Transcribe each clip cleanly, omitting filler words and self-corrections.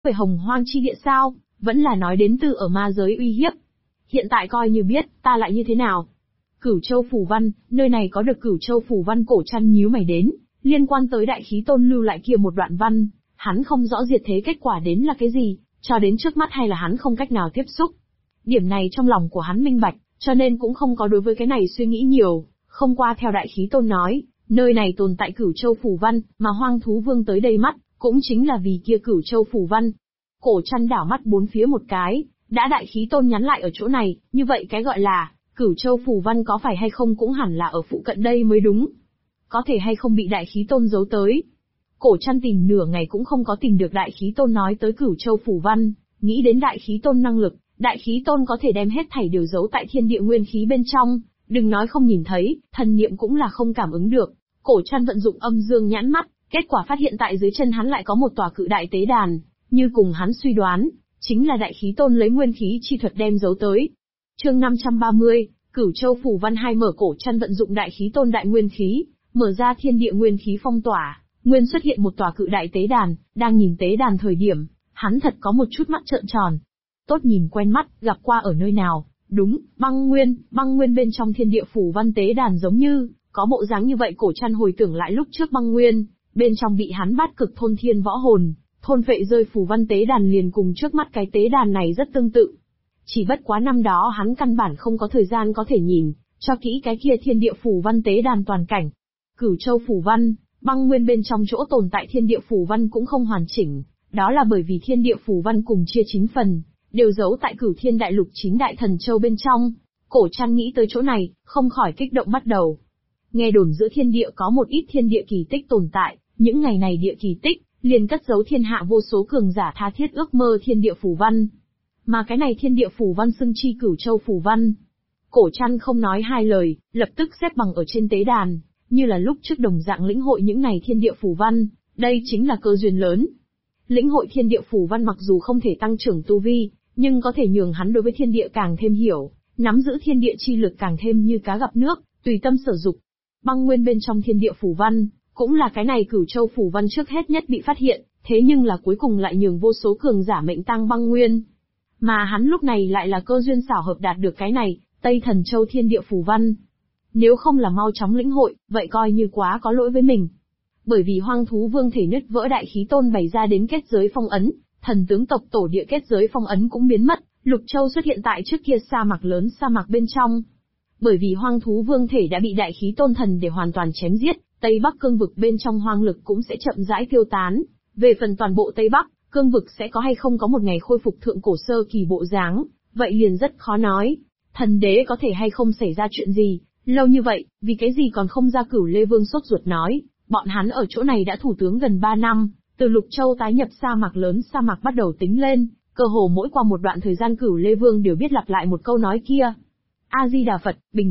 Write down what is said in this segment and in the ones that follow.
về Hồng Hoang chi địa sao, vẫn là nói đến từ ở ma giới uy hiếp. Hiện tại coi như biết, ta lại như thế nào? Cửu Châu Phù Văn, nơi này có được Cửu Châu Phù Văn. Cổ Trăn nhíu mày đến, liên quan tới Đại Khí Tôn lưu lại kia một đoạn văn, hắn không rõ diệt thế kết quả đến là cái gì, cho đến trước mắt hay là hắn không cách nào tiếp xúc. Điểm này trong lòng của hắn minh bạch, cho nên cũng không có đối với cái này suy nghĩ nhiều, không qua theo Đại Khí Tôn nói, nơi này tồn tại Cửu Châu Phù Văn, mà Hoang Thú Vương tới đây mắt, cũng chính là vì kia Cửu Châu Phù Văn. Cổ Trăn đảo mắt bốn phía một cái, đã Đại Khí Tôn nhắn lại ở chỗ này, như vậy cái gọi là Cửu Châu Phù Văn có phải hay không cũng hẳn là ở phụ cận đây mới đúng. Có thể hay không bị Đại Khí Tôn giấu tới. Cổ Trăn tìm nửa ngày cũng không có tìm được Đại Khí Tôn nói tới Cửu Châu Phù Văn, nghĩ đến Đại Khí Tôn năng lực, Đại Khí Tôn có thể đem hết thảy đều giấu tại thiên địa nguyên khí bên trong, đừng nói không nhìn thấy, thần niệm cũng là không cảm ứng được. Cổ Trăn vận dụng âm dương nhãn mắt, kết quả phát hiện tại dưới chân hắn lại có một tòa cự đại tế đàn, như cùng hắn suy đoán, chính là Đại Khí Tôn lấy nguyên khí chi thuật đem giấu tới. Chương 530, Cửu Châu Phù Văn 2. Mở. Cổ Trăn vận dụng Đại Khí Tôn đại nguyên khí, mở ra thiên địa nguyên khí phong tỏa, nguyên xuất hiện một tòa cự đại tế đàn, đang nhìn tế đàn thời điểm, hắn thật có một chút mắt trợn tròn. Tốt nhìn quen mắt, gặp qua ở nơi nào? Đúng, băng nguyên bên trong thiên địa phù văn tế đàn giống như có bộ dáng như vậy. Cổ Trăn hồi tưởng lại lúc trước băng nguyên, bên trong bị hắn bát cực thôn thiên võ hồn thôn vệ rơi phù văn tế đàn liền cùng trước mắt cái tế đàn này rất tương tự. Chỉ bất quá năm đó hắn căn bản không có thời gian có thể nhìn cho kỹ cái kia thiên địa phù văn tế đàn toàn cảnh. Cửu Châu Phù Văn, băng nguyên bên trong chỗ tồn tại thiên địa phù văn cũng không hoàn chỉnh, đó là bởi vì thiên địa phù văn cùng chia 9 phần, đều giấu tại Cửu Thiên Đại Lục 9 đại thần châu bên trong. Cổ Trăn nghĩ tới chỗ này, không khỏi kích động bắt đầu. Nghe đồn giữa thiên địa có một ít thiên địa kỳ tích tồn tại, những ngày này địa kỳ tích liền cất giấu thiên hạ vô số cường giả tha thiết ước mơ thiên địa phù văn. Mà cái này thiên địa phù văn xưng chi Cửu Châu Phù Văn. Cổ Trăn không nói hai lời, lập tức xếp bằng ở trên tế đàn, như là lúc trước đồng dạng lĩnh hội những này thiên địa phù văn, đây chính là cơ duyên lớn. Lĩnh hội thiên địa phù văn mặc dù không thể tăng trưởng tu vi, nhưng có thể nhường hắn đối với thiên địa càng thêm hiểu, nắm giữ thiên địa chi lực càng thêm như cá gặp nước, tùy tâm sử dụng. Băng nguyên bên trong thiên địa phù văn, cũng là cái này Cửu Châu Phù Văn trước hết nhất bị phát hiện, thế nhưng là cuối cùng lại nhường vô số cường giả mệnh tang băng nguyên. Mà hắn lúc này lại là cơ duyên xảo hợp đạt được cái này, Tây Thần Châu thiên địa phù văn. Nếu không là mau chóng lĩnh hội, vậy coi như quá có lỗi với mình. Bởi vì Hoang Thú Vương thể nứt vỡ Đại Khí Tôn bày ra đến kết giới phong ấn, thần tướng tộc tổ địa kết giới phong ấn cũng biến mất, Lục Châu xuất hiện tại trước kia sa mạc lớn sa mạc bên trong. Bởi vì Hoang Thú Vương thể đã bị Đại Khí Tôn thần để hoàn toàn chém giết, Tây Bắc cương vực bên trong hoang lực cũng sẽ chậm rãi tiêu tán. Về phần toàn bộ Tây Bắc, cương vực sẽ có hay không có một ngày khôi phục thượng cổ sơ kỳ bộ dáng, vậy liền rất khó nói. Thần đế có thể hay không xảy ra chuyện gì, lâu như vậy, vì cái gì còn không ra? Cửu Lê Vương sốt ruột nói, bọn hắn ở chỗ này đã thủ tướng gần 3 năm, từ Lục Châu tái nhập sa mạc lớn sa mạc bắt đầu tính lên, cơ hồ mỗi qua một đoạn thời gian Cửu Lê Vương đều biết lặp lại một câu nói kia. A-di-đà Phật, bình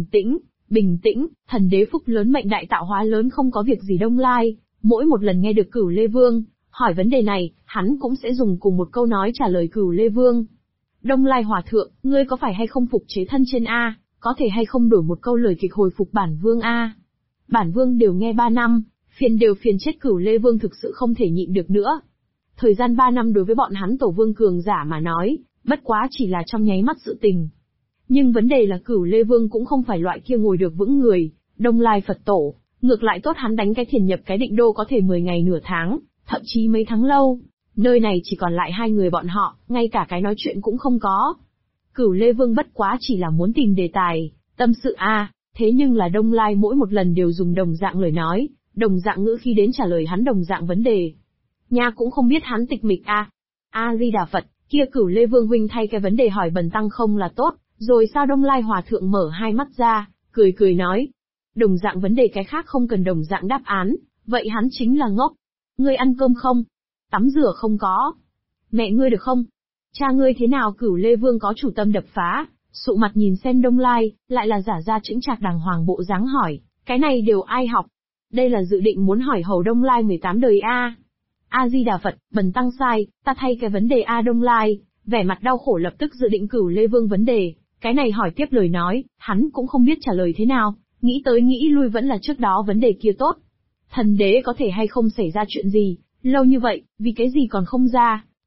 tĩnh, thần đế phúc lớn mệnh đại tạo hóa lớn không có việc gì. Đông Lai, mỗi một lần nghe được Cửu Lê Vương hỏi vấn đề này, hắn cũng sẽ dùng cùng một câu nói trả lời Cửu Lê Vương. Đông Lai Hòa Thượng, ngươi có phải hay không phục chế thân trên A, có thể hay không đổi một câu lời kịch hồi phục bản vương A. Bản vương đều nghe 3 năm, phiền chết. Cửu Lê Vương thực sự không thể nhịn được nữa. Thời gian 3 năm đối với bọn hắn tổ vương cường giả mà nói, bất quá chỉ là trong nháy mắt sự tình. Nhưng vấn đề là Cửu Lê Vương cũng không phải loại kia ngồi được vững người, Đông Lai Phật Tổ, ngược lại tốt hắn đánh cái thiền nhập cái định đô có thể 10 ngày nửa tháng, thậm chí mấy tháng lâu. Nơi này chỉ còn lại 2 người bọn họ, ngay cả cái nói chuyện cũng không có. Cửu Lê Vương bất quá chỉ là muốn tìm đề tài, tâm sự A, thế nhưng là Đông Lai mỗi một lần đều dùng đồng dạng lời nói, đồng dạng ngữ khi đến trả lời hắn đồng dạng vấn đề. Nha cũng không biết hắn tịch mịch A. A-di-đà Phật, kia Cửu Lê Vương huynh thay cái vấn đề hỏi bần tăng không là tốt, rồi sao? Đông Lai Hòa Thượng mở hai mắt ra, cười nói. Đồng dạng vấn đề cái khác không cần đồng dạng đáp án, vậy hắn chính là ngốc. Ngươi ăn cơm không? Tắm rửa không có? Mẹ ngươi được không? Cha ngươi thế nào? Cửu Lê Vương có chủ tâm đập phá, sụ mặt nhìn xem Đông Lai, lại là giả ra chững chạc đàng hoàng bộ dáng hỏi, cái này đều ai học? Đây là dự định muốn hỏi hầu Đông Lai 18 đời A. A-di-đà Phật, bần tăng sai, ta thay cái vấn đề A. Đông Lai, vẻ mặt đau khổ lập tức dự định Cửu Lê Vương vấn đề, cái này hỏi tiếp lời nói, hắn cũng không biết trả lời thế nào, nghĩ tới nghĩ lui vẫn là trước đó vấn đề kia tốt. Thần đế có thể hay không xảy ra chuyện gì, lâu như vậy, vì cái gì còn không ra?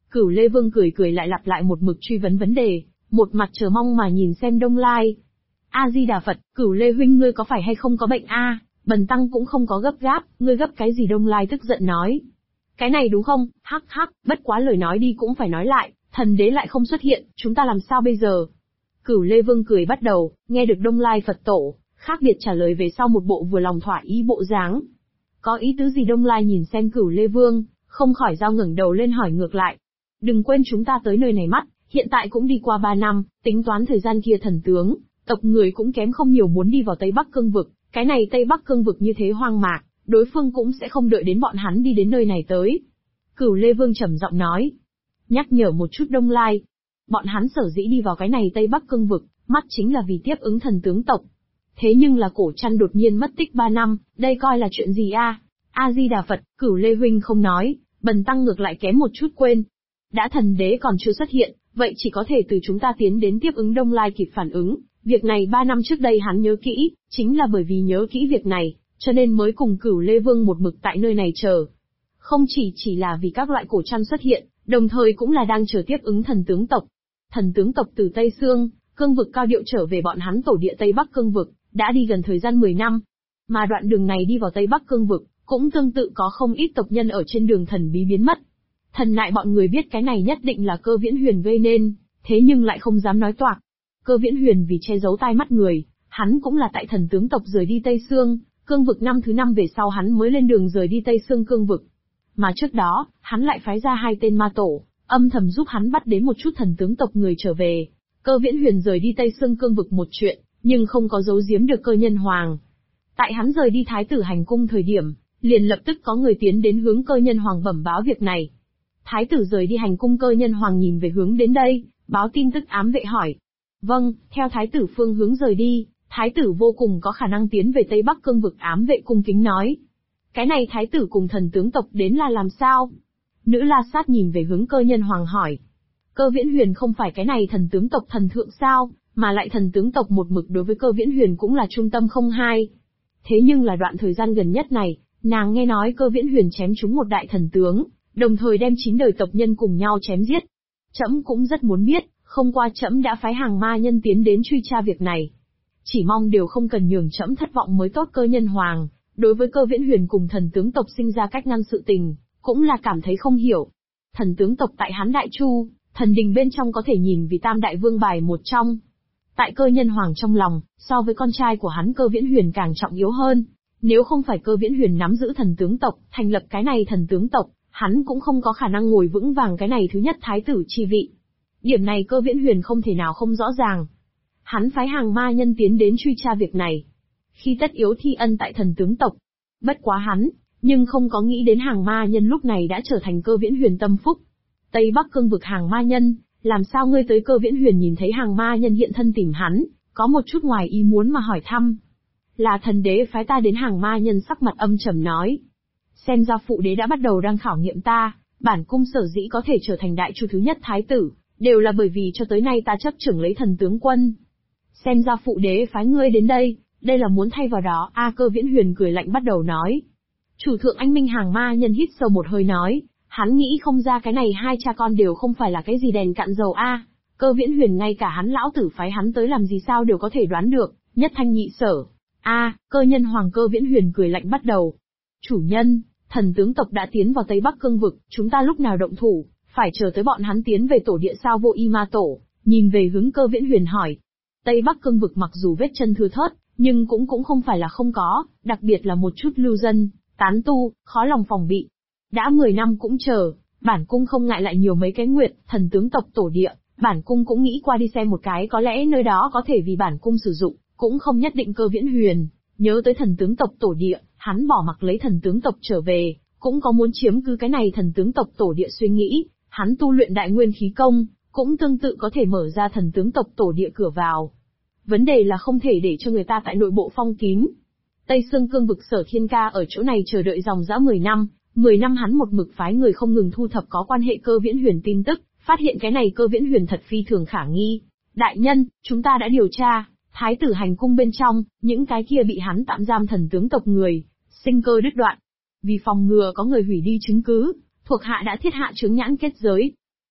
Cửu Lê Vương cười cười lại lặp lại một mực truy vấn vấn đề, một mặt chờ mong mà nhìn xem Đông Lai. A-di-đà Phật, Cửu Lê huynh ngươi có phải hay không có bệnh a? Bần tăng cũng không có gấp gáp, ngươi gấp cái gì? Đông Lai tức giận nói. Cái này đúng không? Hắc hắc, bất quá lời nói đi cũng phải nói lại, thần đế lại không xuất hiện, chúng ta làm sao bây giờ? Cửu Lê Vương cười bắt đầu, nghe được Đông Lai Phật tổ, khác biệt trả lời về sau một bộ vừa lòng thỏa ý bộ dáng. Có ý tứ gì? Đông Lai nhìn xem Cửu Lê Vương, không khỏi dao ngẩng đầu lên hỏi ngược lại. Đừng quên chúng ta tới nơi này mắt, hiện tại cũng đi qua 3 năm, tính toán thời gian kia thần tướng, tộc người cũng kém không nhiều muốn đi vào Tây Bắc Cương vực, cái này Tây Bắc Cương vực như thế hoang mạc, đối phương cũng sẽ không đợi đến bọn hắn đi đến nơi này tới. Cửu Lê Vương trầm giọng nói, nhắc nhở một chút Đông Lai. Bọn hắn sở dĩ đi vào cái này Tây Bắc Cương vực, mắt chính là vì tiếp ứng thần tướng tộc. Thế nhưng là Cổ Trăn đột nhiên mất tích 3 năm, đây coi là chuyện gì a? A-di-đà Phật, Cửu Lê huynh không nói, bần tăng ngược lại kém một chút quên. Đã thần đế còn chưa xuất hiện, vậy chỉ có thể từ chúng ta tiến đến tiếp ứng. Đông Lai kịp phản ứng, việc này 3 năm trước đây hắn nhớ kỹ, chính là bởi vì nhớ kỹ việc này, cho nên mới cùng Cửu Lê Vương một mực tại nơi này chờ. Không chỉ là vì các loại Cổ Trăn xuất hiện, đồng thời cũng là đang chờ tiếp ứng thần tướng tộc. Thần tướng tộc từ Tây Sương, Cương vực cao điệu trở về bọn hắn tổ địa Tây Bắc Cương vực, đã đi gần thời gian 10 năm. Mà đoạn đường này đi vào Tây Bắc Cương vực, cũng tương tự có không ít tộc nhân ở trên đường thần bí biến mất. Thần nại bọn người biết cái này nhất định là Cơ Viễn Huyền gây nên, thế nhưng lại không dám nói toạc. Cơ Viễn Huyền vì che giấu tai mắt người, hắn cũng là tại thần tướng tộc rời đi Tây Sương, Cương vực năm thứ 5 về sau hắn mới lên đường rời đi Tây Sương Cương vực. Mà trước đó, hắn lại phái ra 2 tên ma tổ, âm thầm giúp hắn bắt đến một chút thần tướng tộc người trở về. Cơ Viễn Huyền rời đi Tây Sương Cương vực một chuyện, nhưng không có giấu giếm được Cơ Nhân Hoàng. Tại hắn rời đi Thái tử hành cung thời điểm, liền lập tức có người tiến đến hướng Cơ Nhân Hoàng bẩm báo việc này. Thái tử rời đi hành cung, Cơ Nhân Hoàng nhìn về hướng đến đây, báo tin tức ám vệ hỏi. Vâng, theo thái tử phương hướng rời đi, thái tử vô cùng có khả năng tiến về Tây Bắc Cương vực. Ám vệ cung kính nói. Cái này thái tử cùng thần tướng tộc đến là làm sao? Nữ La Sát nhìn về hướng Cơ Nhân Hoàng hỏi. Cơ Viễn Huyền không phải cái này thần tướng tộc thần thượng sao, mà lại thần tướng tộc một mực đối với Cơ Viễn Huyền cũng là trung tâm không hai. Thế nhưng là đoạn thời gian gần nhất này, nàng nghe nói Cơ Viễn Huyền chém trúng một đại thần tướng, đồng thời đem 9 đời tộc nhân cùng nhau chém giết. Trẫm cũng rất muốn biết, không qua trẫm đã phái hàng ma nhân tiến đến truy tra việc này. Chỉ mong đều không cần nhường trẫm thất vọng mới tốt. Cơ Nhân Hoàng, đối với Cơ Viễn Huyền cùng thần tướng tộc sinh ra cách ngăn sự tình, cũng là cảm thấy không hiểu. Thần tướng tộc tại Hán Đại Chu, thần đình bên trong có thể nhìn vì tam đại vương bài một trong. Tại Cơ Nhân Hoàng trong lòng, so với con trai của hắn Cơ Viễn Huyền càng trọng yếu hơn. Nếu không phải Cơ Viễn Huyền nắm giữ thần tướng tộc, thành lập cái này thần tướng tộc, hắn cũng không có khả năng ngồi vững vàng cái này thứ nhất thái tử chi vị. Điểm này Cơ Viễn Huyền không thể nào không rõ ràng. Hắn phái hàng ma nhân tiến đến truy tra việc này, khi tất yếu thi ân tại thần tướng tộc. Bất quá hắn, nhưng không có nghĩ đến hàng ma nhân lúc này đã trở thành Cơ Viễn Huyền tâm phúc. Tây Bắc Cương vực hàng ma nhân, làm sao ngươi tới? Cơ Viễn Huyền nhìn thấy hàng ma nhân hiện thân tìm hắn, có một chút ngoài ý muốn mà hỏi thăm. Là thần đế phái ta đến. Hàng ma nhân sắc mặt âm trầm nói. Xem ra phụ đế đã bắt đầu đang khảo nghiệm ta, bản cung sở dĩ có thể trở thành đại chu thứ nhất thái tử, đều là bởi vì cho tới nay ta chấp trưởng lấy thần tướng quân. Xem ra phụ đế phái ngươi đến đây là muốn thay vào đó. Cơ Viễn Huyền cười lạnh bắt đầu nói. Chủ thượng anh minh. Hàng ma nhân hít sâu một hơi nói, hắn nghĩ không ra cái này hai cha con đều không phải là cái gì đèn cạn dầu Cơ Viễn Huyền ngay cả hắn lão tử phái hắn tới làm gì sao đều có thể đoán được, nhất thanh nhị sở. Cơ Nhân Hoàng. Cơ Viễn Huyền cười lạnh bắt đầu. Chủ nhân, thần tướng tộc đã tiến vào Tây Bắc Cương vực, chúng ta lúc nào động thủ, phải chờ tới bọn hắn tiến về tổ địa sao? Vô Y Ma Tổ, nhìn về hướng Cơ Viễn Huyền hỏi. Tây Bắc Cương vực mặc dù vết chân thưa thớt, nhưng cũng không phải là không có, đặc biệt là một chút lưu dân, tán tu, khó lòng phòng bị. Đã 10 năm cũng chờ, bản cung không ngại lại nhiều mấy cái nguyệt. Thần tướng tộc tổ địa, bản cung cũng nghĩ qua đi xem một cái, có lẽ nơi đó có thể vì bản cung sử dụng, cũng không nhất định. Cơ Viễn Huyền nhớ tới thần tướng tộc tổ địa, hắn bỏ mặc lấy thần tướng tộc trở về, cũng có muốn chiếm cứ cái này thần tướng tộc tổ địa suy nghĩ. Hắn tu luyện đại nguyên khí công, cũng tương tự có thể mở ra thần tướng tộc tổ địa cửa vào. Vấn đề là không thể để cho người ta tại nội bộ phong kín. Tây Sương Cương vực Sở Thiên Ca ở chỗ này chờ đợi dòng dã 10 năm, 10 năm hắn một mực phái người không ngừng thu thập có quan hệ Cơ Viễn Huyền tin tức, phát hiện cái này Cơ Viễn Huyền thật phi thường khả nghi. Đại nhân, chúng ta đã điều tra, thái tử hành cung bên trong, những cái kia bị hắn tạm giam thần tướng tộc người, sinh cơ đứt đoạn. Vì phòng ngừa có người hủy đi chứng cứ, thuộc hạ đã thiết hạ chướng nhãn kết giới.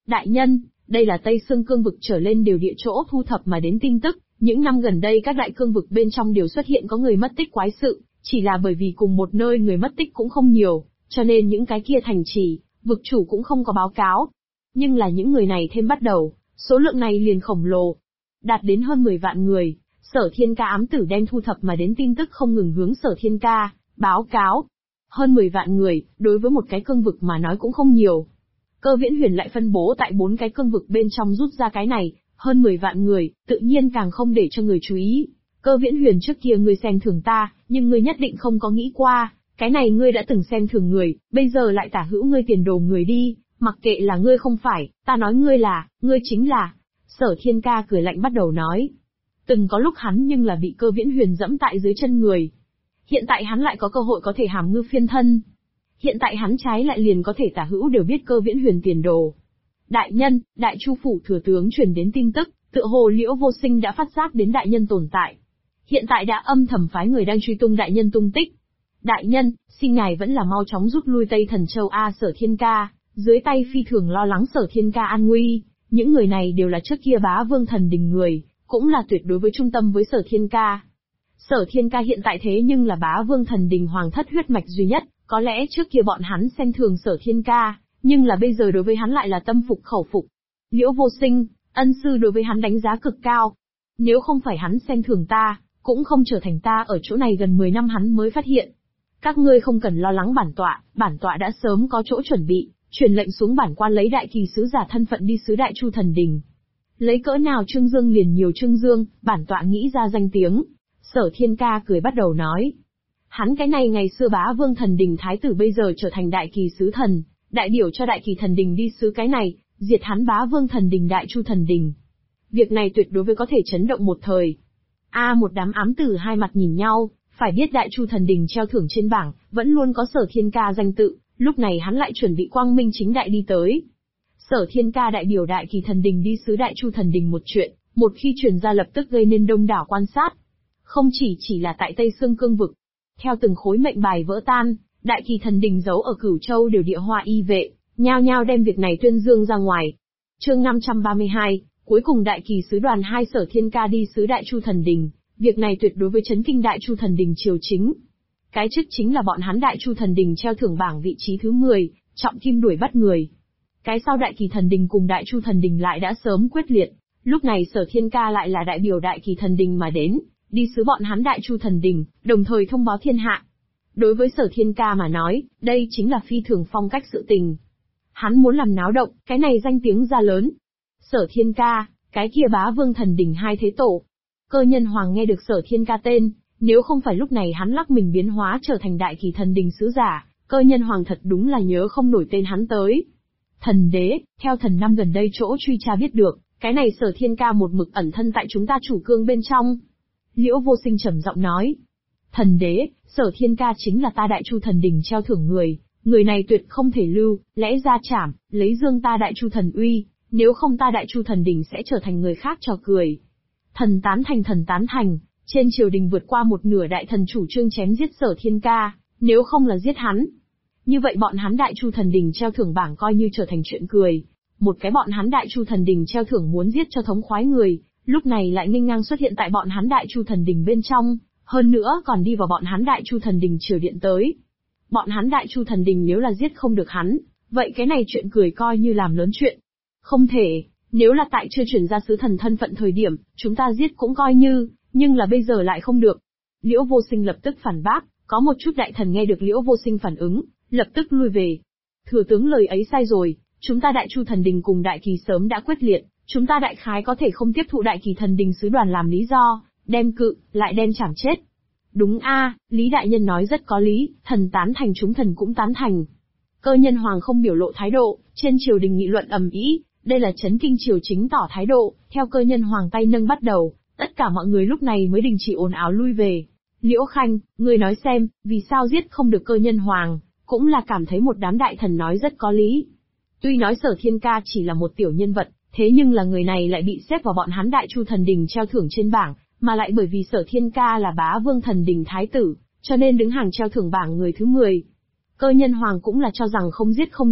Đại nhân, đây là Tây Sương cương vực trở lên đều địa chỗ thu thập mà đến tin tức, những năm gần đây các đại cương vực bên trong đều xuất hiện có người mất tích quái sự, chỉ là bởi vì cùng một nơi người mất tích cũng không nhiều, cho nên những cái kia thành trì, vực chủ cũng không có báo cáo. Nhưng là những người này thêm bắt đầu, số lượng này liền khổng lồ, đạt đến hơn 10 vạn người. Sở Thiên Ca ám tử đem thu thập mà đến tin tức không ngừng hướng Sở Thiên Ca báo cáo. Hơn 10 vạn người, đối với một cái cương vực mà nói cũng không nhiều. Cơ Viễn Huyền lại phân bố tại 4 cái cương vực bên trong rút ra cái này, hơn 10 vạn người, tự nhiên càng không để cho người chú ý. Cơ Viễn Huyền trước kia ngươi xem thường ta, nhưng ngươi nhất định không có nghĩ qua, cái này ngươi đã từng xem thường người, bây giờ lại tả hữu ngươi tiền đồ người đi, mặc kệ là ngươi không phải, ta nói ngươi là, ngươi chính là. Sở Thiên Ca cười lạnh bắt đầu nói. Từng có lúc hắn nhưng là bị Cơ Viễn Huyền dẫm tại dưới chân người. Hiện tại hắn lại có cơ hội có thể hàm ngư phiên thân. Hiện tại hắn trái lại liền có thể tả hữu đều biết Cơ Viễn Huyền tiền đồ. Đại nhân, Đại Chu phủ thừa tướng truyền đến tin tức, tựa hồ Liễu Vô Sinh đã phát giác đến đại nhân tồn tại. Hiện tại đã âm thầm phái người đang truy tung đại nhân tung tích. Đại nhân, xin ngài vẫn là mau chóng rút lui Tây Thần Châu a. Sở Thiên Ca, dưới tay phi thường lo lắng Sở Thiên Ca an nguy, những người này đều là trước kia Bá Vương Thần Đình người, cũng là tuyệt đối với trung tâm với Sở Thiên Ca. Sở Thiên Ca hiện tại thế nhưng là Bá Vương Thần Đình hoàng thất huyết mạch duy nhất, có lẽ trước kia bọn hắn xem thường Sở Thiên Ca, nhưng là bây giờ đối với hắn lại là tâm phục khẩu phục. Liễu Vô Sinh, ân sư đối với hắn đánh giá cực cao. Nếu không phải hắn xem thường ta, cũng không trở thành ta ở chỗ này gần 10 năm hắn mới phát hiện. Các ngươi không cần lo lắng bản tọa đã sớm có chỗ chuẩn bị, truyền lệnh xuống bản quan lấy đại kỳ sứ giả thân phận đi sứ Đại Chu Thần Đình. Lấy cỡ nào Trương Dương liền nhiều Trương Dương, bản tọa nghĩ ra danh tiếng. Sở Thiên Ca cười bắt đầu nói. Hắn cái này ngày xưa Bá Vương Thần Đình thái tử bây giờ trở thành đại kỳ sứ thần, đại biểu cho đại kỳ thần đình đi sứ cái này, diệt hắn Bá Vương Thần Đình Đại Chu Thần Đình. Việc này tuyệt đối với có thể chấn động một thời. Một đám ám tử hai mặt nhìn nhau, phải biết Đại Chu Thần Đình treo thưởng trên bảng, vẫn luôn có Sở Thiên Ca danh tự, lúc này hắn lại chuẩn bị quang minh chính đại đi tới. Sở Thiên Ca đại biểu đại kỳ thần đình đi sứ Đại Chu Thần Đình một chuyện, một khi truyền ra lập tức gây nên đông đảo quan sát. Không chỉ là tại Tây Sương cương vực. Theo từng khối mệnh bài vỡ tan, đại kỳ thần đình giấu ở Cửu Châu đều địa hoa y vệ, nhao nhao đem việc này tuyên dương ra ngoài. Chương 532, cuối cùng đại kỳ sứ đoàn 2 Sở Thiên Ca đi sứ Đại Chu Thần Đình, việc này tuyệt đối với chấn kinh Đại Chu Thần Đình triều chính. Cái chức chính là bọn hắn Đại Chu Thần Đình treo thưởng bảng vị trí thứ 10, trọng kim đuổi bắt người. Cái sau đại kỳ thần đình cùng Đại Chu Thần Đình lại đã sớm quyết liệt, lúc này Sở Thiên Ca lại là đại biểu đại kỳ thần đình mà đến, đi sứ bọn hắn Đại Chu Thần Đình, đồng thời thông báo thiên hạ. Đối với Sở Thiên Ca mà nói, đây chính là phi thường phong cách sự tình. Hắn muốn làm náo động, cái này danh tiếng ra lớn. Sở Thiên Ca, cái kia Bá Vương Thần Đình hai thế tổ. Cơ Nhân Hoàng nghe được Sở Thiên Ca tên, nếu không phải lúc này hắn lắc mình biến hóa trở thành đại kỳ thần đình sứ giả, Cơ Nhân Hoàng thật đúng là nhớ không nổi tên hắn tới. Thần đế, theo thần năm gần đây chỗ truy tra biết được, cái này Sở Thiên Ca một mực ẩn thân tại chúng ta chủ cương bên trong. Liễu Vô Sinh trầm giọng nói. Thần đế, Sở Thiên Ca chính là ta Đại Chu Thần Đình treo thưởng người này tuyệt không thể lưu, lẽ ra trảm, lấy dương ta Đại Chu Thần uy, nếu không ta Đại Chu Thần Đình sẽ trở thành người khác trò cười. Thần tán thành, trên triều đình vượt qua một nửa đại thần chủ trương chém giết Sở Thiên Ca, nếu không là giết hắn. Như vậy bọn hắn Đại Chu Thần Đình treo thưởng bảng coi như trở thành chuyện cười. Một cái bọn hắn Đại Chu Thần Đình treo thưởng muốn giết cho thống khoái người, lúc này lại nghênh ngang xuất hiện tại bọn hắn Đại Chu Thần Đình bên trong, hơn nữa còn đi vào bọn hắn Đại Chu Thần Đình triều điện tới. Bọn hắn Đại Chu Thần Đình nếu là giết không được hắn, vậy cái này chuyện cười coi như làm lớn chuyện. Không thể, nếu là tại chưa chuyển ra sứ thần thân phận thời điểm, chúng ta giết cũng coi như, nhưng là bây giờ lại không được. Liễu Vô Sinh lập tức phản bác, có một chút đại thần nghe được Liễu Vô Sinh phản ứng, lập tức lui về. Thừa tướng lời ấy sai rồi, chúng ta Đại Chu Thần Đình cùng Đại Kỳ sớm đã quyết liệt, chúng ta đại khái có thể không tiếp thụ Đại Kỳ Thần Đình sứ đoàn làm lý do, đem cự, lại đem chảm chết. Đúng Lý đại nhân nói rất có lý, thần tán thành chúng thần cũng tán thành. Cơ Nhân Hoàng không biểu lộ thái độ, trên triều đình nghị luận ầm ĩ, đây là chấn kinh triều chính tỏ thái độ, theo Cơ Nhân Hoàng tay nâng bắt đầu, tất cả mọi người lúc này mới đình chỉ ồn ào lui về. Liễu Khanh, ngươi nói xem, vì sao giết không được Cơ Nhân Hoàng, cũng là cảm thấy một đám đại thần nói rất có lý. Tuy nói Sở Thiên Ca chỉ là một tiểu nhân vật, thế nhưng là người này lại bị xếp vào bọn hắn Đại Chu Thần Đình treo thưởng trên bảng, mà lại bởi vì Sở Thiên Ca là Bá Vương Thần Đình thái tử, cho nên đứng hàng treo thưởng bảng người thứ 10. Cơ Nhân Hoàng cũng là cho rằng không giết không được,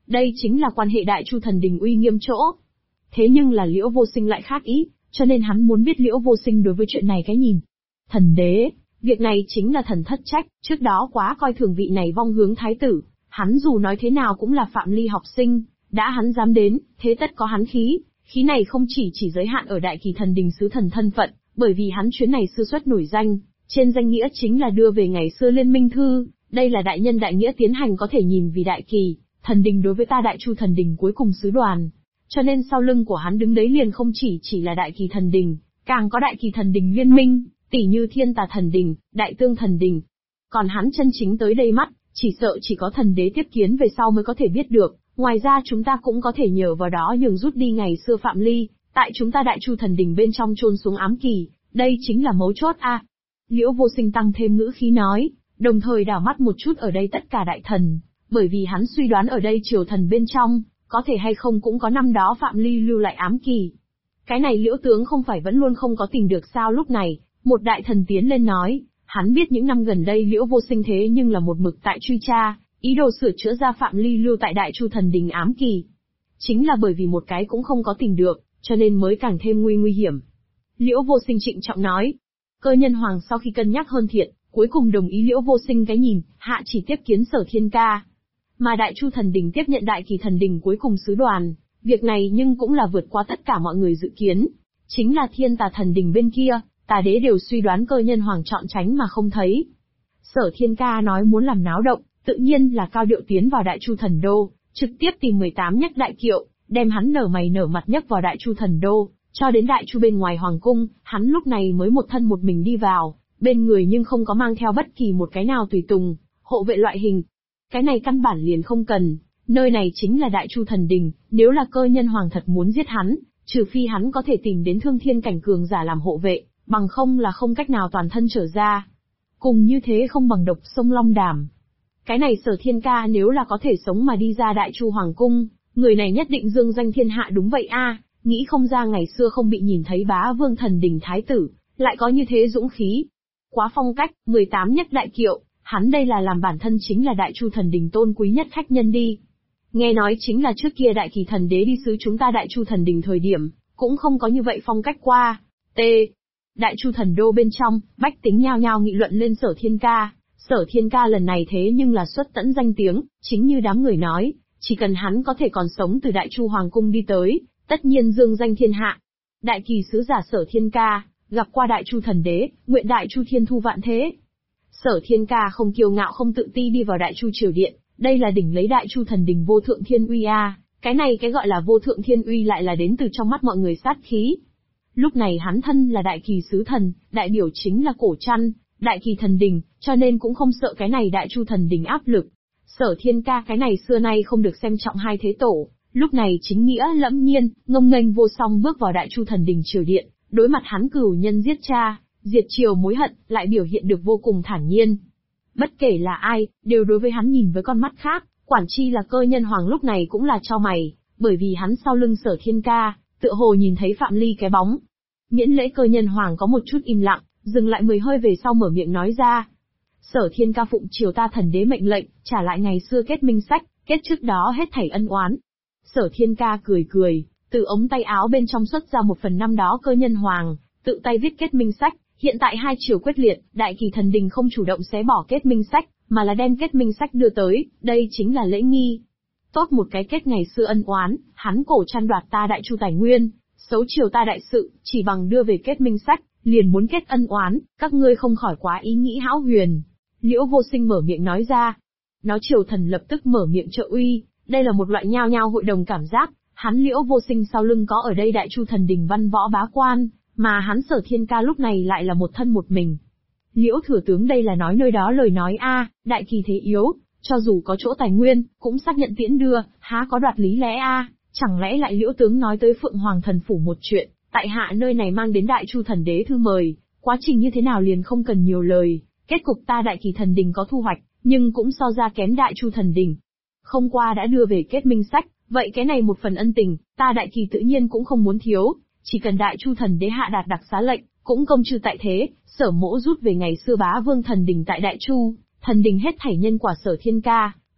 Đây chính là quan hệ Đại Chu Thần Đình uy nghiêm chỗ. Thế nhưng là Liễu Vô Sinh lại khác ý, cho nên hắn muốn biết Liễu Vô Sinh đối với chuyện này cái nhìn. Thần đế, việc này chính là thần thất trách, trước đó quá coi thường vị này vong hướng thái tử, hắn dù nói thế nào cũng là Phạm Ly học sinh, đã hắn dám đến, thế tất có hắn khí này không chỉ giới hạn ở Đại Kỳ Thần Đình sứ thần thân phận, bởi vì hắn chuyến này sư xuất nổi danh, trên danh nghĩa chính là đưa về ngày xưa Liên Minh Thư, đây là đại nhân đại nghĩa tiến hành có thể nhìn vì Đại Kỳ Thần Đình đối với ta Đại Chu Thần Đình cuối cùng sứ đoàn. Cho nên sau lưng của hắn đứng đấy liền không chỉ là Đại Kỳ Thần Đình, càng có Đại Kỳ Thần Đình liên minh, tỷ như Thiên Tà Thần Đình, Đại Tương Thần Đình. Còn hắn chân chính tới đây mắt, chỉ sợ chỉ có thần đế tiếp kiến về sau mới có thể biết được, ngoài ra chúng ta cũng có thể nhờ vào đó nhường rút đi ngày xưa Phạm Ly, tại chúng ta Đại Chu Thần Đình bên trong chôn xuống ám kỳ, đây chính là mấu chốt a. Liễu Vô Sinh tăng thêm ngữ khí nói, đồng thời đảo mắt một chút ở đây tất cả đại thần, bởi vì hắn suy đoán ở đây triều thần bên trong, có thể hay không cũng có năm đó Phạm Ly lưu lại ám kỳ. Cái này Liễu tướng không phải vẫn luôn không có tìm được sao? Lúc này, một đại thần tiến lên nói, hắn biết những năm gần đây Liễu Vô Sinh thế nhưng là một mực tại truy tra, ý đồ sửa chữa ra Phạm Ly lưu tại Đại Chu Thần Đình ám kỳ. Chính là bởi vì một cái cũng không có tìm được, cho nên mới càng thêm nguy hiểm. Liễu Vô Sinh trịnh trọng nói. Cơ Nhân Hoàng sau khi cân nhắc hơn thiện, cuối cùng đồng ý Liễu Vô Sinh cái nhìn, hạ chỉ tiếp kiến Sở Thiên Ca. Mà Đại Chu Thần Đình tiếp nhận Đại Kỳ Thần Đình cuối cùng sứ đoàn, việc này nhưng cũng là vượt qua tất cả mọi người dự kiến. Chính là Thiên Tà Thần Đình bên kia, Tà Đế đều suy đoán Cơ Nhân Hoàng chọn tránh mà không thấy. Sở Thiên Ca nói muốn làm náo động, tự nhiên là cao điệu tiến vào Đại Chu Thần Đô, trực tiếp tìm 18 nhắc đại kiệu, đem hắn nở mày nở mặt nhấc vào Đại Chu Thần Đô, cho đến Đại Chu bên ngoài Hoàng Cung, hắn lúc này mới một thân một mình đi vào, bên người nhưng không có mang theo bất kỳ một cái nào tùy tùng, hộ vệ loại hình. Cái này căn bản liền không cần, nơi này chính là Đại Chu Thần Đình, nếu là Cơ Nhân Hoàng thật muốn giết hắn, trừ phi hắn có thể tìm đến Thương Thiên cảnh cường giả làm hộ vệ, bằng không là không cách nào toàn thân trở ra. Cùng như thế không bằng độc sông Long Đàm. Cái này Sở Thiên Ca nếu là có thể sống mà đi ra Đại Chu Hoàng Cung, người này nhất định dương danh thiên hạ đúng vậy a. Nghĩ không ra ngày xưa không bị nhìn thấy Bá Vương Thần Đình thái tử, lại có như thế dũng khí. Quá phong cách, 18 nhắc đại kiệu, hắn đây là làm bản thân chính là Đại Chu Thần Đình tôn quý nhất khách nhân đi. Nghe nói chính là trước kia Đại Kỳ Thần Đế đi sứ chúng ta Đại Chu Thần Đình thời điểm, cũng không có như vậy phong cách qua. T. Đại Chu Thần Đô bên trong, bách tính nhao nhao nghị luận lên Sở Thiên Ca. Sở Thiên Ca lần này thế nhưng là xuất tẫn danh tiếng, chính như đám người nói, chỉ cần hắn có thể còn sống từ Đại Chu Hoàng Cung đi tới, tất nhiên dương danh thiên hạ. Đại kỳ sứ giả Sở Thiên Ca, gặp qua Đại Chu Thần Đế, nguyện Đại Chu thiên thu vạn thế. Sở Thiên Ca không kiêu ngạo không tự ti đi vào Đại Chu triều điện, đây là đỉnh lấy Đại Chu Thần Đình vô thượng thiên uy a. Cái này cái gọi là vô thượng thiên uy lại là đến từ trong mắt mọi người sát khí. Lúc này hắn thân là Đại Kỳ sứ thần, đại biểu chính là cổ trăn, Đại Kỳ Thần Đình, cho nên cũng không sợ cái này Đại Chu Thần Đình áp lực. Sở Thiên Ca cái này xưa nay không được xem trọng hai thế tổ, lúc này chính nghĩa lẫm nhiên, ngông nghênh vô song bước vào Đại Chu Thần Đình triều điện, đối mặt hắn cửu nhân giết cha, diệt triều mối hận, lại biểu hiện được vô cùng thản nhiên. Bất kể là ai, đều đối với hắn nhìn với con mắt khác, quản chi là Cơ Nhân Hoàng lúc này cũng là cho mày, bởi vì hắn sau lưng Sở Thiên Ca, tựa hồ nhìn thấy Phạm Ly cái bóng. Miễn lễ Cơ Nhân Hoàng có một chút im lặng, dừng lại 10 hơi về sau mở miệng nói ra. Sở Thiên Ca phụng triều ta thần đế mệnh lệnh, trả lại ngày xưa kết minh sách, kết trước đó hết thảy ân oán. Sở Thiên Ca cười, từ ống tay áo bên trong xuất ra 1/5 đó Cơ Nhân Hoàng, tự tay viết kết minh sách, hiện tại hai triều quyết liệt, Đại Kỳ Thần Đình không chủ động xé bỏ kết minh sách, mà là đem kết minh sách đưa tới, đây chính là lễ nghi. Tốt một cái kết ngày xưa ân oán, hắn cổ trăn đoạt ta Đại Chu tài nguyên, xấu triều ta đại sự, chỉ bằng đưa về kết minh sách, liền muốn kết ân oán, các ngươi không khỏi quá ý nghĩ hão huyền. Liễu Vô Sinh mở miệng nói ra. Nó triều thần lập tức mở miệng trợ uy, đây là một loại nhao nhao hội đồng cảm giác, hắn Liễu Vô Sinh sau lưng có ở đây Đại Chu Thần Đình văn võ bá quan, mà hắn Sở Thiên Ca lúc này lại là một thân một mình. Liễu thừa tướng đây là nói nơi đó lời nói a, Đại Kỳ thế yếu, cho dù có chỗ tài nguyên, cũng xác nhận tiễn đưa, há có đoạt lý lẽ a, chẳng lẽ lại Liễu tướng nói tới Phượng Hoàng Thần Phủ một chuyện, tại hạ nơi này mang đến Đại Chu Thần Đế thư mời, quá trình như thế nào liền không cần nhiều lời, kết cục ta Đại Kỳ Thần Đình có thu hoạch, nhưng cũng so ra kém Đại Chu Thần Đình. Không qua đã đưa về kết minh sách, vậy cái này một phần ân tình, ta Đại Kỳ tự nhiên cũng không muốn thiếu, chỉ cần Đại Chu Thần Đế hạ đạt đặc xá lệnh, cũng công trừ tại thế, Sở Mỗ rút về ngày xưa Bá Vương Thần Đình tại Đại Chu, Thần Đình hết thảy nhân quả Sở Thiên Ca,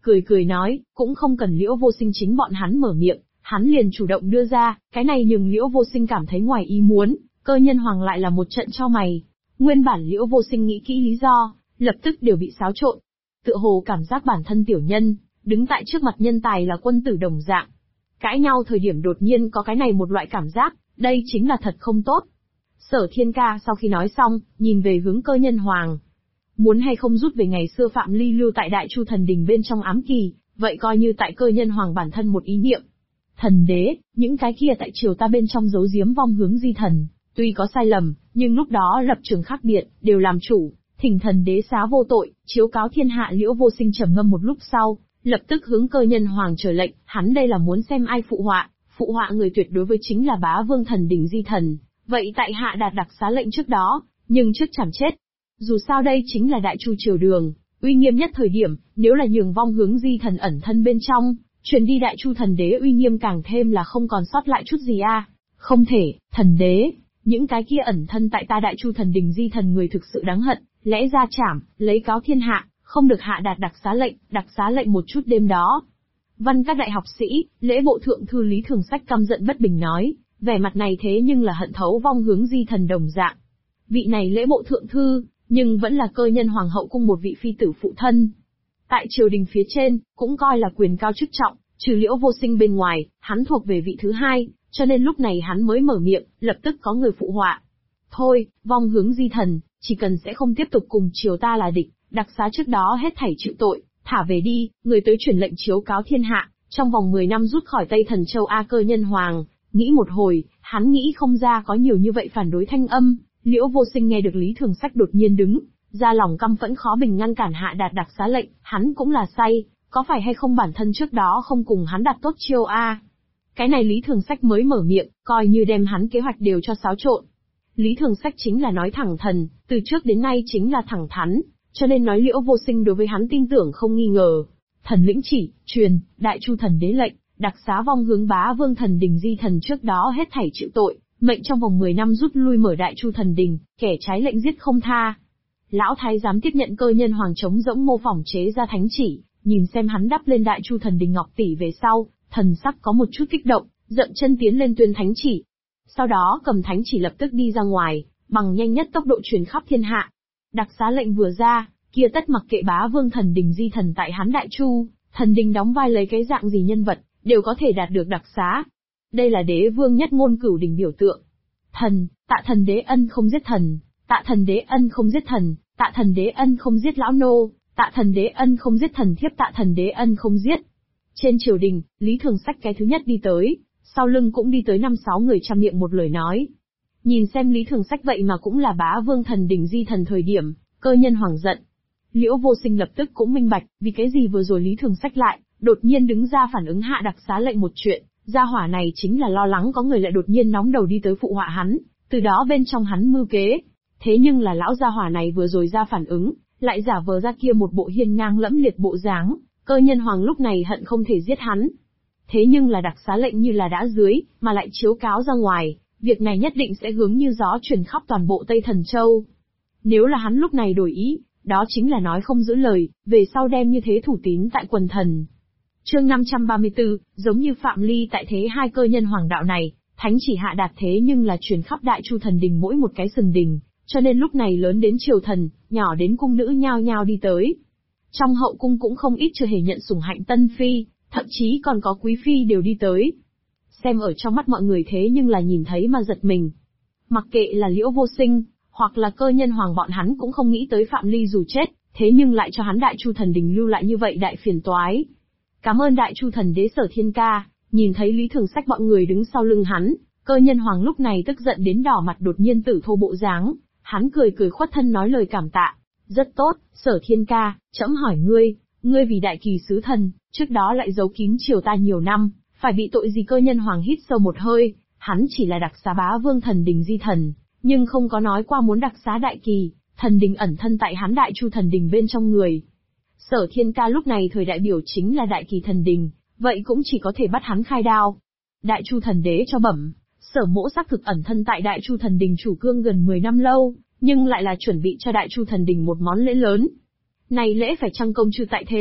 cười cười nói, cũng không cần Liễu Vô Sinh chính bọn hắn mở miệng, hắn liền chủ động đưa ra, cái này nhường Liễu Vô Sinh cảm thấy ngoài ý muốn, Cơ Nhân Hoàng lại là một trận cho mày. Nguyên bản Liễu Vô Sinh nghĩ kỹ lý do, lập tức đều bị xáo trộn. Tựa hồ cảm giác bản thân tiểu nhân, đứng tại trước mặt nhân tài là quân tử đồng dạng. Cãi nhau thời điểm đột nhiên có cái này một loại cảm giác, đây chính là thật không tốt. Sở Thiên Ca sau khi nói xong, nhìn về hướng Cơ Nhân Hoàng. Muốn hay không rút về ngày xưa Phạm Ly lưu tại Đại Chu Thần Đình bên trong ám kỳ, vậy coi như tại Cơ Nhân Hoàng bản thân một ý niệm. Thần đế, những cái kia tại triều ta bên trong giấu giếm vong hướng di thần, tuy có sai lầm, nhưng lúc đó lập trường khác biệt, đều làm chủ, thỉnh thần đế xá vô tội, chiếu cáo thiên hạ. Liễu Vô Sinh trầm ngâm một lúc sau, lập tức hướng Cơ Nhân Hoàng trở lệnh, hắn đây là muốn xem ai phụ họa người tuyệt đối với chính là Bá Vương Thần Đình di thần, vậy tại hạ đạt đặc xá lệnh trước đó, nhưng trước chẳng chết. Dù sao đây chính là Đại Chu triều đường, uy nghiêm nhất thời điểm, nếu là nhường vong hướng di thần ẩn thân bên trong, truyền đi Đại Chu thần đế uy nghiêm càng thêm là không còn sót lại chút gì a. Không thể, thần đế, những cái kia ẩn thân tại ta Đại Chu Thần Đình di thần người thực sự đáng hận, lẽ ra trảm, lấy cáo thiên hạ, không được hạ đạt đặc xá lệnh một chút đêm đó. Văn các đại học sĩ, lễ bộ thượng thư Lý Thường Sách căm giận bất bình nói, vẻ mặt này thế nhưng là hận thấu vong hướng di thần đồng dạng. Vị này lễ bộ thượng thư, nhưng vẫn là Cơ Nhân Hoàng hậu cung một vị phi tử phụ thân. Tại triều đình phía trên, cũng coi là quyền cao chức trọng, trừ Liễu Vô Sinh bên ngoài, hắn thuộc về vị thứ hai, cho nên lúc này hắn mới mở miệng, lập tức có người phụ họa. Thôi, vong hướng di thần, chỉ cần sẽ không tiếp tục cùng triều ta là địch, đặc xá trước đó hết thảy chịu tội, thả về đi, người tới chuyển lệnh chiếu cáo thiên hạ, trong vòng 10 năm rút khỏi Tây Thần Châu. Cơ Nhân Hoàng, nghĩ một hồi, hắn nghĩ không ra có nhiều như vậy phản đối thanh âm. Liễu Vô Sinh nghe được Lý Thường Sách đột nhiên đứng, ra lòng căm phẫn khó bình ngăn cản hạ đạt đặc xá lệnh, hắn cũng là say, có phải hay không bản thân trước đó không cùng hắn đặt tốt chiêu a? Cái này Lý Thường Sách mới mở miệng, coi như đem hắn kế hoạch đều cho xáo trộn. Lý Thường Sách chính là nói thẳng thần, từ trước đến nay chính là thẳng thắn, cho nên nói Liễu Vô Sinh đối với hắn tin tưởng không nghi ngờ. Thần lĩnh chỉ, truyền, Đại Chu thần đế lệnh, đặc xá vong hướng Bá Vương Thần Đình di thần trước đó hết thảy chịu tội, mệnh trong vòng 10 năm rút lui mở Đại Chu Thần Đình, kẻ trái lệnh giết không tha. Lão thái giám tiếp nhận Cơ Nhân Hoàng trống rỗng mô phỏng chế ra thánh chỉ, nhìn xem hắn đắp lên Đại Chu Thần Đình ngọc tỷ về sau, thần sắc có một chút kích động, dậm chân tiến lên tuyên thánh chỉ. Sau đó cầm thánh chỉ lập tức đi ra ngoài, bằng nhanh nhất tốc độ truyền khắp thiên hạ. Đặc xá lệnh vừa ra, kia tất mặc kệ Bá Vương Thần Đình di thần tại hắn Đại Chu Thần Đình đóng vai lấy cái dạng gì nhân vật, đều có thể đạt được đặc xá. Đây là đế vương nhất ngôn cửu đình biểu tượng. Thần, tạ thần đế ân không giết thần, tạ thần đế ân không giết thần, tạ thần đế ân không giết lão nô, tạ thần đế ân không giết thần thiếp, tạ thần đế ân không giết. Trên triều đình, Lý Thường Sách cái thứ nhất đi tới, sau lưng cũng đi tới 5-6 người trăm miệng một lời nói. Nhìn xem Lý Thường Sách vậy mà cũng là Bá Vương Thần Đình di thần thời điểm, Cơ Nhân Hoàng giận. Liễu Vô Sinh lập tức cũng minh bạch, vì cái gì vừa rồi Lý Thường Sách lại đột nhiên đứng ra phản ứng hạ đặc xá lệnh một chuyện, gia hỏa này chính là lo lắng có người lại đột nhiên nóng đầu đi tới phụ họa hắn, từ đó bên trong hắn mưu kế. Thế nhưng là lão gia hỏa này vừa rồi ra phản ứng, lại giả vờ ra kia một bộ hiên ngang lẫm liệt bộ dáng, Cơ Nhân Hoàng lúc này hận không thể giết hắn. Thế nhưng là đặc xá lệnh như là đã dưới, mà lại chiếu cáo ra ngoài, việc này nhất định sẽ hướng như gió truyền khắp toàn bộ Tây Thần Châu. Nếu là hắn lúc này đổi ý, đó chính là nói không giữ lời, về sau đem như thế thủ tín tại quần thần. Chương 534, giống như Phạm Ly tại thế hai Cơ Nhân Hoàng đạo này, thánh chỉ hạ đạt thế nhưng là truyền khắp Đại Chu Thần Đình mỗi một cái sừng đình, cho nên lúc này lớn đến triều thần, nhỏ đến cung nữ nhao nhao đi tới. Trong hậu cung cũng không ít chưa hề nhận sủng hạnh tân phi, thậm chí còn có quý phi đều đi tới. Xem ở trong mắt mọi người thế nhưng là nhìn thấy mà giật mình. Mặc kệ là Liễu Vô Sinh, hoặc là Cơ Nhân Hoàng bọn hắn cũng không nghĩ tới Phạm Ly dù chết, thế nhưng lại cho hắn Đại Chu Thần Đình lưu lại như vậy đại phiền toái. Cảm ơn Đại Chu Thần Đế Sở Thiên Ca, nhìn thấy Lý Thường Sách bọn người đứng sau lưng hắn, Cơ Nhân Hoàng lúc này tức giận đến đỏ mặt đột nhiên tử thô bộ dáng, hắn cười cười khuất thân nói lời cảm tạ. Rất tốt, Sở Thiên Ca, trẫm hỏi ngươi vì đại kỳ sứ thần, trước đó lại giấu kín triều ta nhiều năm, phải bị tội gì? Cơ Nhân Hoàng hít sâu một hơi, hắn chỉ là đặc xá Bá Vương Thần Đình di thần, nhưng không có nói qua muốn đặc xá đại kỳ, thần đình ẩn thân tại hắn Đại Chu Thần Đình bên trong người. Sở Thiên Ca lúc này thời đại biểu chính là đại kỳ thần đình, vậy cũng chỉ có thể bắt hắn khai đao. Đại Chu Thần Đế cho bẩm, Sở Mỗ xác thực ẩn thân tại Đại Chu Thần Đình chủ cương gần 10 năm lâu, nhưng lại là chuẩn bị cho Đại Chu Thần Đình một món lễ lớn. Này lễ phải chăng công chư tại thế,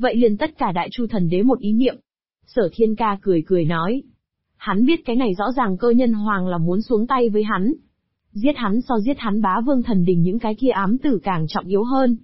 vậy liền tất cả Đại Chu thần đế một ý niệm. Sở Thiên Ca cười cười nói. Hắn biết cái này rõ ràng Cơ Nhân Hoàng là muốn xuống tay với hắn. Giết hắn so giết hắn Bá Vương thần đình những cái kia ám tử càng trọng yếu hơn.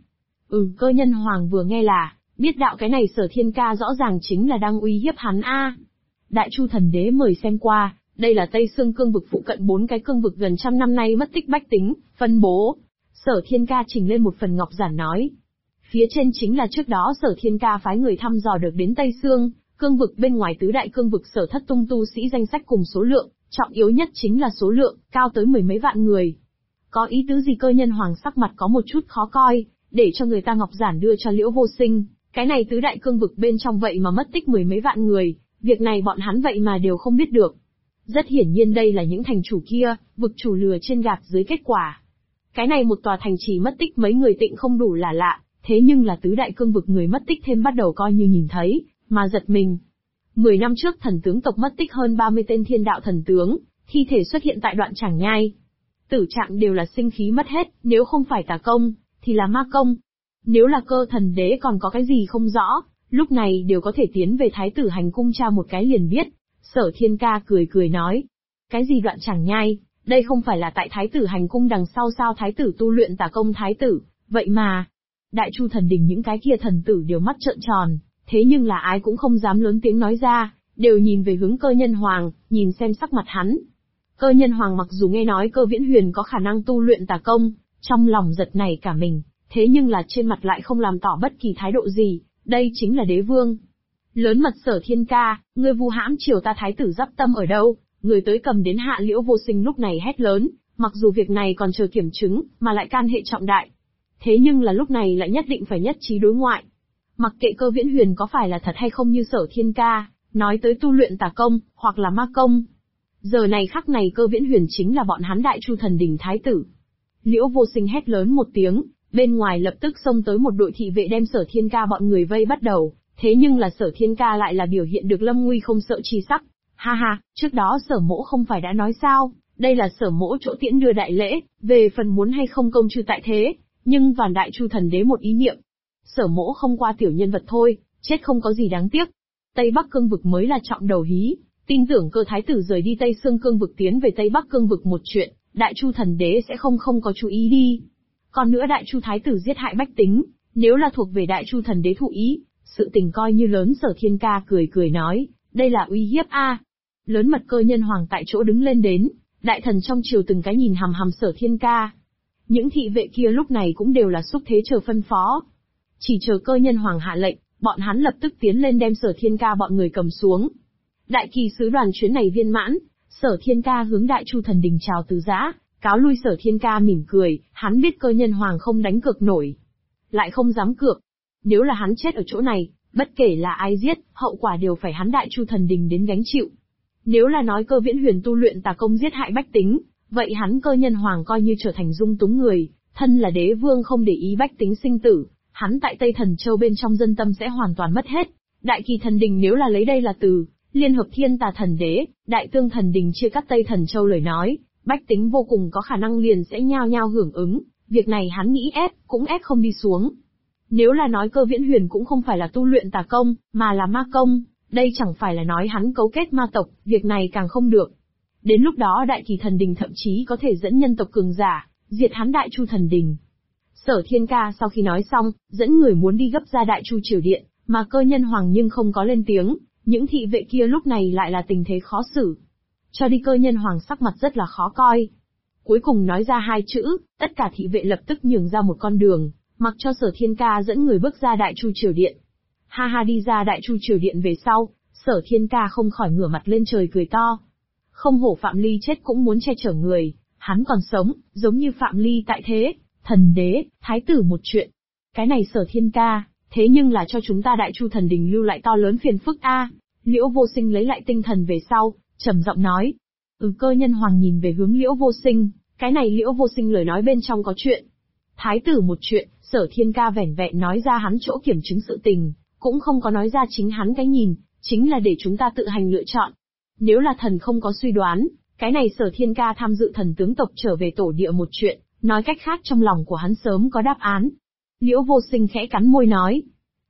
Cơ Nhân Hoàng vừa nghe là, biết đạo cái này Sở Thiên Ca rõ ràng chính là đang uy hiếp hắn a. Đại Chu thần đế mời xem qua, đây là Tây Xương cương vực phụ cận 4 cái cương vực gần trăm năm nay mất tích bách tính, phân bố. Sở Thiên Ca trình lên một phần ngọc giản nói. Phía trên chính là trước đó Sở Thiên Ca phái người thăm dò được đến Tây Xương, cương vực bên ngoài tứ đại cương vực Sở Thất Tung tu sĩ danh sách cùng số lượng, trọng yếu nhất chính là số lượng, cao tới 10 mấy vạn người. Có ý tứ gì? Cơ Nhân Hoàng sắc mặt có một chút khó coi, để cho người ta ngọc giản đưa cho Liễu Vô Sinh, cái này tứ đại cương vực bên trong vậy mà mất tích 10 mấy vạn người, việc này bọn hắn vậy mà đều không biết được. Rất hiển nhiên đây là những thành chủ kia, vực chủ lừa trên gạt dưới kết quả. Cái này một tòa thành chỉ mất tích mấy người tịnh không đủ là lạ, thế nhưng là tứ đại cương vực người mất tích thêm bắt đầu coi như nhìn thấy, mà giật mình. 10 năm trước thần tướng tộc mất tích hơn 30 tên thiên đạo thần tướng, thi thể xuất hiện tại đoạn Tràng Nhai. Tử trạng đều là sinh khí mất hết, nếu không phải tà công, thì là ma công. Nếu là Cơ thần đế còn có cái gì không rõ, lúc này đều có thể tiến về Thái tử hành cung tra một cái liền biết. Sở Thiên Ca cười cười nói. Cái gì đoạn Tràng Nhai, đây không phải là tại Thái tử hành cung đằng sau sao? Thái tử tu luyện tà công Thái tử, vậy mà. Đại Chu thần đình những cái kia thần tử đều mắt trợn tròn, thế nhưng là ai cũng không dám lớn tiếng nói ra, đều nhìn về hướng Cơ Nhân Hoàng, nhìn xem sắc mặt hắn. Cơ Nhân Hoàng mặc dù nghe nói Cơ Viễn Huyền có khả năng tu luyện tà công, trong lòng giật nảy cả mình, thế nhưng là trên mặt lại không làm tỏ bất kỳ thái độ gì, đây chính là đế vương. Lớn mật Sở Thiên Ca, ngươi vu hãm triều ta Thái tử Giáp Tâm ở đâu? Người tới cầm đến hạ. Liễu Vô Sinh lúc này hét lớn, mặc dù việc này còn chờ kiểm chứng, mà lại can hệ trọng đại. Thế nhưng là lúc này lại nhất định phải nhất trí đối ngoại. Mặc kệ Cơ Viễn Huyền có phải là thật hay không như Sở Thiên Ca, nói tới tu luyện tà công, hoặc là ma công. Giờ này khắc này Cơ Viễn Huyền chính là bọn hắn Đại Chu thần đình Thái tử. Liễu Vô Sinh hét lớn một tiếng, bên ngoài lập tức xông tới một đội thị vệ đem Sở Thiên Ca bọn người vây bắt đầu. Thế nhưng là Sở Thiên Ca lại là biểu hiện được lâm nguy không sợ chi sắc. Ha ha, trước đó Sở Mỗ không phải đã nói sao, đây là Sở Mỗ chỗ tiễn đưa đại lễ, về phần muốn hay không công trừ tại thế, nhưng toàn Đại Chu thần đế một ý niệm. Sở Mỗ không qua tiểu nhân vật thôi, chết không có gì đáng tiếc. Tây Bắc cương vực mới là trọng đầu hí, tin tưởng Cơ thái tử rời đi Tây Xương cương vực tiến về Tây Bắc cương vực một chuyện, Đại Chu thần đế sẽ không có chú ý đi. Còn nữa Đại Chu thái tử giết hại bách tính, nếu là thuộc về Đại Chu thần đế thụ ý, sự tình coi như lớn. Sở Thiên Ca cười cười nói, đây là uy hiếp a. Lớn mật Cơ Nhân Hoàng tại chỗ đứng lên đến, đại thần trong triều từng cái nhìn hằm hằm Sở Thiên Ca. Những thị vệ kia lúc này cũng đều là xúc thế chờ phân phó. Chỉ chờ Cơ Nhân Hoàng hạ lệnh, bọn hắn lập tức tiến lên đem Sở Thiên Ca bọn người cầm xuống. Đại kỳ sứ đoàn chuyến này viên mãn, Sở Thiên Ca hướng Đại Chu thần đình chào từ giã, cáo lui. Sở Thiên Ca mỉm cười, hắn biết Cơ Nhân Hoàng không đánh cược nổi, lại không dám cược. Nếu là hắn chết ở chỗ này, bất kể là ai giết, hậu quả đều phải hắn Đại Chu thần đình đến gánh chịu. Nếu là nói Cơ Viễn Huyền tu luyện tà công giết hại bách tính, vậy hắn Cơ Nhân Hoàng coi như trở thành dung túng người, thân là đế vương không để ý bách tính sinh tử, hắn tại Tây Thần Châu bên trong dân tâm sẽ hoàn toàn mất hết. Đại Kỳ thần đình nếu là lấy đây là từ liên hợp Thiên Tà thần đế, Đại Tương thần đình chia cắt Tây Thần Châu lời nói, bách tính vô cùng có khả năng liền sẽ nhao nhao hưởng ứng, việc này hắn nghĩ ép, cũng ép không đi xuống. Nếu là nói Cơ Viễn Huyền cũng không phải là tu luyện tà công, mà là ma công, đây chẳng phải là nói hắn cấu kết ma tộc, việc này càng không được. Đến lúc đó Đại Kỳ thần đình thậm chí có thể dẫn nhân tộc cường giả, diệt hắn Đại Chu thần đình. Sở Thiên Ca sau khi nói xong, dẫn người muốn đi gấp ra Đại Chu triều điện, mà Cơ Nhân Hoàng nhưng không có lên tiếng, những thị vệ kia lúc này lại là tình thế khó xử. Cho đi. Cơ Nhân Hoàng sắc mặt rất là khó coi. Cuối cùng nói ra hai chữ, tất cả thị vệ lập tức nhường ra một con đường, mặc cho Sở Thiên Ca dẫn người bước ra Đại Chu triều điện. Ha ha, đi ra Đại Chu triều điện về sau, Sở Thiên Ca không khỏi ngửa mặt lên trời cười to. Không hổ Phạm Ly chết cũng muốn che chở người, hắn còn sống, giống như Phạm Ly tại thế, thần đế, thái tử một chuyện. Cái này Sở Thiên Ca, thế nhưng là cho chúng ta Đại Chu thần đình lưu lại to lớn phiền phức a. Liễu Vô Sinh lấy lại tinh thần về sau, trầm giọng nói. Cơ Nhân Hoàng nhìn về hướng Liễu Vô Sinh, cái này Liễu Vô Sinh lời nói bên trong có chuyện. Thái tử một chuyện, Sở Thiên Ca vẻn vẹn nói ra hắn chỗ kiểm chứng sự tình, cũng không có nói ra chính hắn cái nhìn, chính là để chúng ta tự hành lựa chọn. Nếu là thần không có suy đoán, cái này Sở Thiên Ca tham dự thần tướng tộc trở về tổ địa một chuyện, nói cách khác trong lòng của hắn sớm có đáp án. Liễu Vô Sinh khẽ cắn môi nói.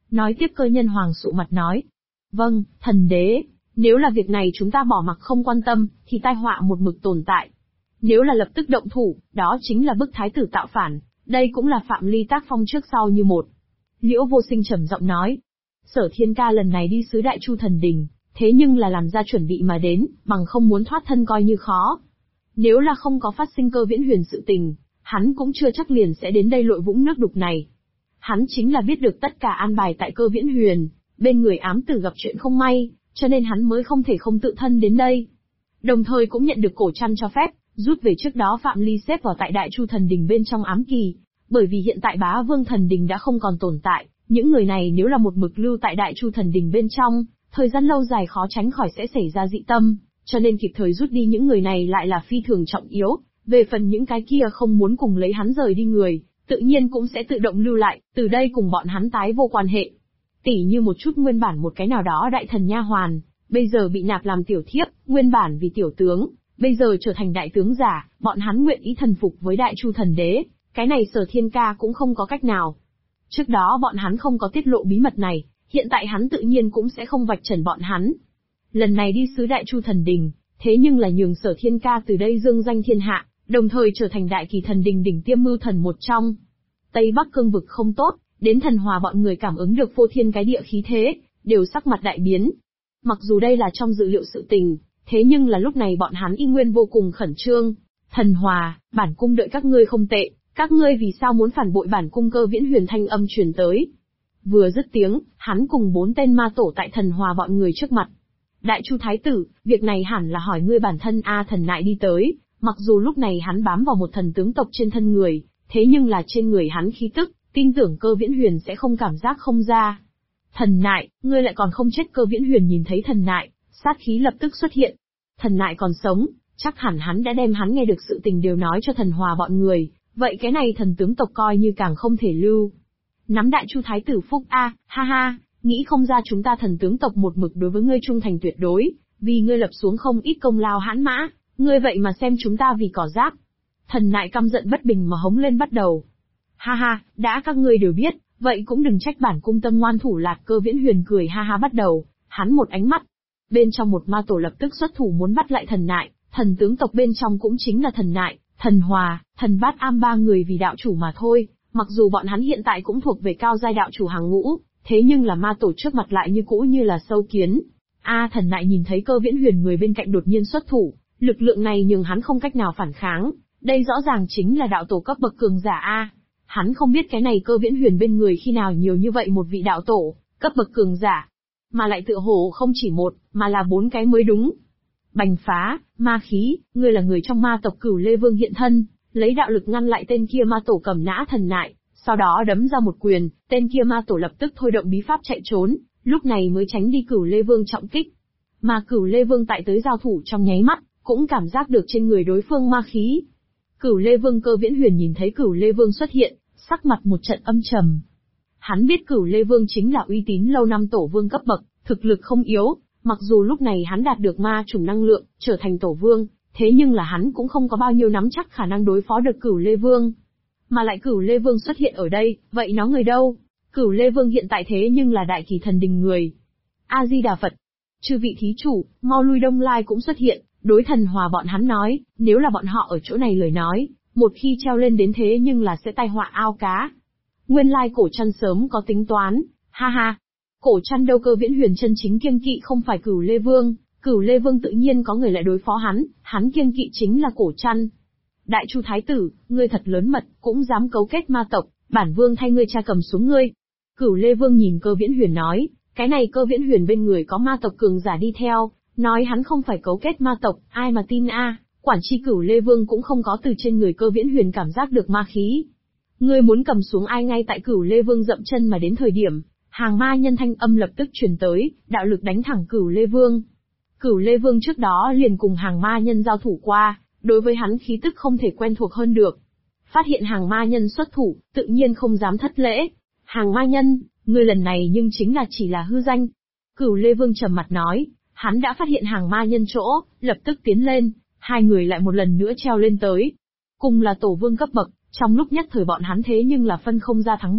Nói tiếp Cơ Nhân Hoàng sụ mặt nói. Vâng, thần đế, nếu là việc này chúng ta bỏ mặc không quan tâm, thì tai họa một mực tồn tại. Nếu là lập tức động thủ, đó chính là bức thái tử tạo phản, đây cũng là phạm ly tác phong trước sau như một. Liễu Vô Sinh trầm giọng nói. Sở Thiên Ca lần này đi sứ Đại Chu Thần Đình, thế nhưng là làm ra chuẩn bị mà đến, bằng không muốn thoát thân coi như khó. Nếu là không có phát sinh Cơ Viễn Huyền sự tình, hắn cũng chưa chắc liền sẽ đến đây lội vũng nước đục này. Hắn chính là biết được tất cả an bài tại Cơ Viễn Huyền, bên người ám tử gặp chuyện không may, cho nên hắn mới không thể không tự thân đến đây. Đồng thời cũng nhận được Cổ Trăn cho phép, rút về trước đó Phạm Ly xếp vào tại Đại Chu Thần Đình bên trong ám kỳ, bởi vì hiện tại Bá Vương Thần Đình đã không còn tồn tại, những người này nếu là một mực lưu tại Đại Chu Thần Đình bên trong, thời gian lâu dài khó tránh khỏi sẽ xảy ra dị tâm, cho nên kịp thời rút đi những người này lại là phi thường trọng yếu, về phần những cái kia không muốn cùng lấy hắn rời đi người, tự nhiên cũng sẽ tự động lưu lại, từ đây cùng bọn hắn tái vô quan hệ. Tỉ như một chút nguyên bản một cái nào đó đại thần nha hoàn, bây giờ bị nạp làm tiểu thiếp, nguyên bản vì tiểu tướng, bây giờ trở thành đại tướng giả, bọn hắn nguyện ý thần phục với Đại Chu Thần Đế, cái này Sở Thiên Ca cũng không có cách nào. Trước đó bọn hắn không có tiết lộ bí mật này, hiện tại hắn tự nhiên cũng sẽ không vạch trần bọn hắn. Lần này đi sứ Đại Chu Thần Đình, thế nhưng là nhường Sở Thiên Ca từ đây dương danh thiên hạ, đồng thời trở thành Đại Kỳ Thần Đình đỉnh tiêm mưu thần một trong. Tây Bắc cương vực không tốt, đến Thần Hòa bọn người cảm ứng được phô thiên cái địa khí thế, đều sắc mặt đại biến. Mặc dù đây là trong dự liệu sự tình, thế nhưng là lúc này bọn hắn y nguyên vô cùng khẩn trương. Thần Hòa, bản cung đợi các ngươi không tệ, các ngươi vì sao muốn phản bội bản cung? Cơ Viễn Huyền thanh âm truyền tới. Vừa dứt tiếng, hắn cùng 4 tên ma tổ tại Thần Hòa bọn người trước mặt. Đại Chu Thái tử, việc này hẳn là hỏi ngươi bản thân a. Thần Nại đi tới, mặc dù lúc này hắn bám vào một thần tướng tộc trên thân người, thế nhưng là trên người hắn khí tức, tin tưởng Cơ Viễn Huyền sẽ không cảm giác không ra. Thần Nại, ngươi lại còn không chết? Cơ Viễn Huyền nhìn thấy Thần Nại, sát khí lập tức xuất hiện. Thần Nại còn sống, chắc hẳn hắn đã đem hắn nghe được sự tình đều nói cho Thần Hòa bọn người, vậy cái này thần tướng tộc coi như càng không thể lưu. Nắm Đại Chu Thái tử phúc a, ha ha, nghĩ không ra chúng ta thần tướng tộc một mực đối với ngươi trung thành tuyệt đối, vì ngươi lập xuống không ít công lao hãn mã, ngươi vậy mà xem chúng ta vì cỏ rác. Thần Nại căm giận bất bình mà hống lên bắt đầu. Ha ha, đã các ngươi đều biết, vậy cũng đừng trách bản cung tâm ngoan thủ lạt. Cơ Viễn Huyền cười ha ha bắt đầu, hắn một ánh mắt. Bên trong một ma tổ lập tức xuất thủ muốn bắt lại Thần Nại, thần tướng tộc bên trong cũng chính là Thần Nại, Thần Hòa, Thần Bát Am ba người vì đạo chủ mà thôi, mặc dù bọn hắn hiện tại cũng thuộc về cao giai đạo chủ hàng ngũ, thế nhưng là ma tổ trước mặt lại như cũ như là sâu kiến. Thần Nại nhìn thấy Cơ Viễn Huyền người bên cạnh đột nhiên xuất thủ, lực lượng này nhường hắn không cách nào phản kháng, đây rõ ràng chính là đạo tổ cấp bậc cường giả Hắn không biết cái này Cơ Viễn Huyền bên người khi nào nhiều như vậy một vị đạo tổ, cấp bậc cường giả. Mà lại tựa hồ không chỉ một, mà là 4 cái mới đúng. Bành Phá, ma khí, ngươi là người trong ma tộc Cửu Lê Vương hiện thân, lấy đạo lực ngăn lại tên kia ma tổ cầm nã Thần Nại, sau đó đấm ra một quyền, tên kia ma tổ lập tức thôi động bí pháp chạy trốn, lúc này mới tránh đi Cửu Lê Vương trọng kích. Mà Cửu Lê Vương tại tới giao thủ trong nháy mắt, cũng cảm giác được trên người đối phương ma khí. Cửu Lê Vương Cơ Viễn Huyền nhìn thấy Cửu Lê Vương xuất hiện, sắc mặt một trận âm trầm. Hắn biết Cửu Lê Vương chính là uy tín lâu năm tổ vương cấp bậc, thực lực không yếu, mặc dù lúc này hắn đạt được ma chủng năng lượng, trở thành tổ vương, thế nhưng là hắn cũng không có bao nhiêu nắm chắc khả năng đối phó được Cửu Lê Vương. Mà lại Cửu Lê Vương xuất hiện ở đây, vậy nó người đâu? Cửu Lê Vương hiện tại thế nhưng là Đại Kỳ Thần Đình người. A-di-đà Phật. Chư vị thí chủ, mau lui. Đông Lai cũng xuất hiện, đối Thần Hòa bọn hắn nói, nếu là bọn họ ở chỗ này lời nói, một khi treo lên đến thế nhưng là sẽ tai họa ao cá. Nguyên lai Cổ Trăn sớm có tính toán, ha ha. Cổ Trăn đâu? Cơ Viễn Huyền chân chính kiêng kỵ không phải Cửu Lê Vương, Cửu Lê Vương tự nhiên có người lại đối phó hắn kiêng kỵ chính là Cổ Trăn. Đại Chu Thái tử, ngươi thật lớn mật, cũng dám cấu kết ma tộc, bản vương thay ngươi tra cầm xuống ngươi. Cửu Lê Vương nhìn Cơ Viễn Huyền nói, cái này Cơ Viễn Huyền bên người có ma tộc cường giả đi theo, nói hắn không phải cấu kết ma tộc, ai mà tin quản chi Cửu Lê Vương cũng không có từ trên người Cơ Viễn Huyền cảm giác được ma khí. Ngươi muốn cầm xuống ai? Ngay tại Cửu Lê Vương dậm chân mà đến thời điểm, hàng ma nhân thanh âm lập tức truyền tới, đạo lực đánh thẳng Cửu Lê Vương. Cửu Lê Vương trước đó liền cùng hàng ma nhân giao thủ qua, đối với hắn khí tức không thể quen thuộc hơn được. Phát hiện hàng ma nhân xuất thủ, tự nhiên không dám thất lễ. Hàng ma nhân, ngươi lần này nhưng chính là chỉ là hư danh. Cửu Lê Vương trầm mặt nói, hắn đã phát hiện hàng ma nhân chỗ, lập tức tiến lên, hai người lại một lần nữa treo lên tới. Cùng là tổ vương cấp bậc, trong lúc nhất thời bọn hắn thế nhưng là phân không ra thắng bại,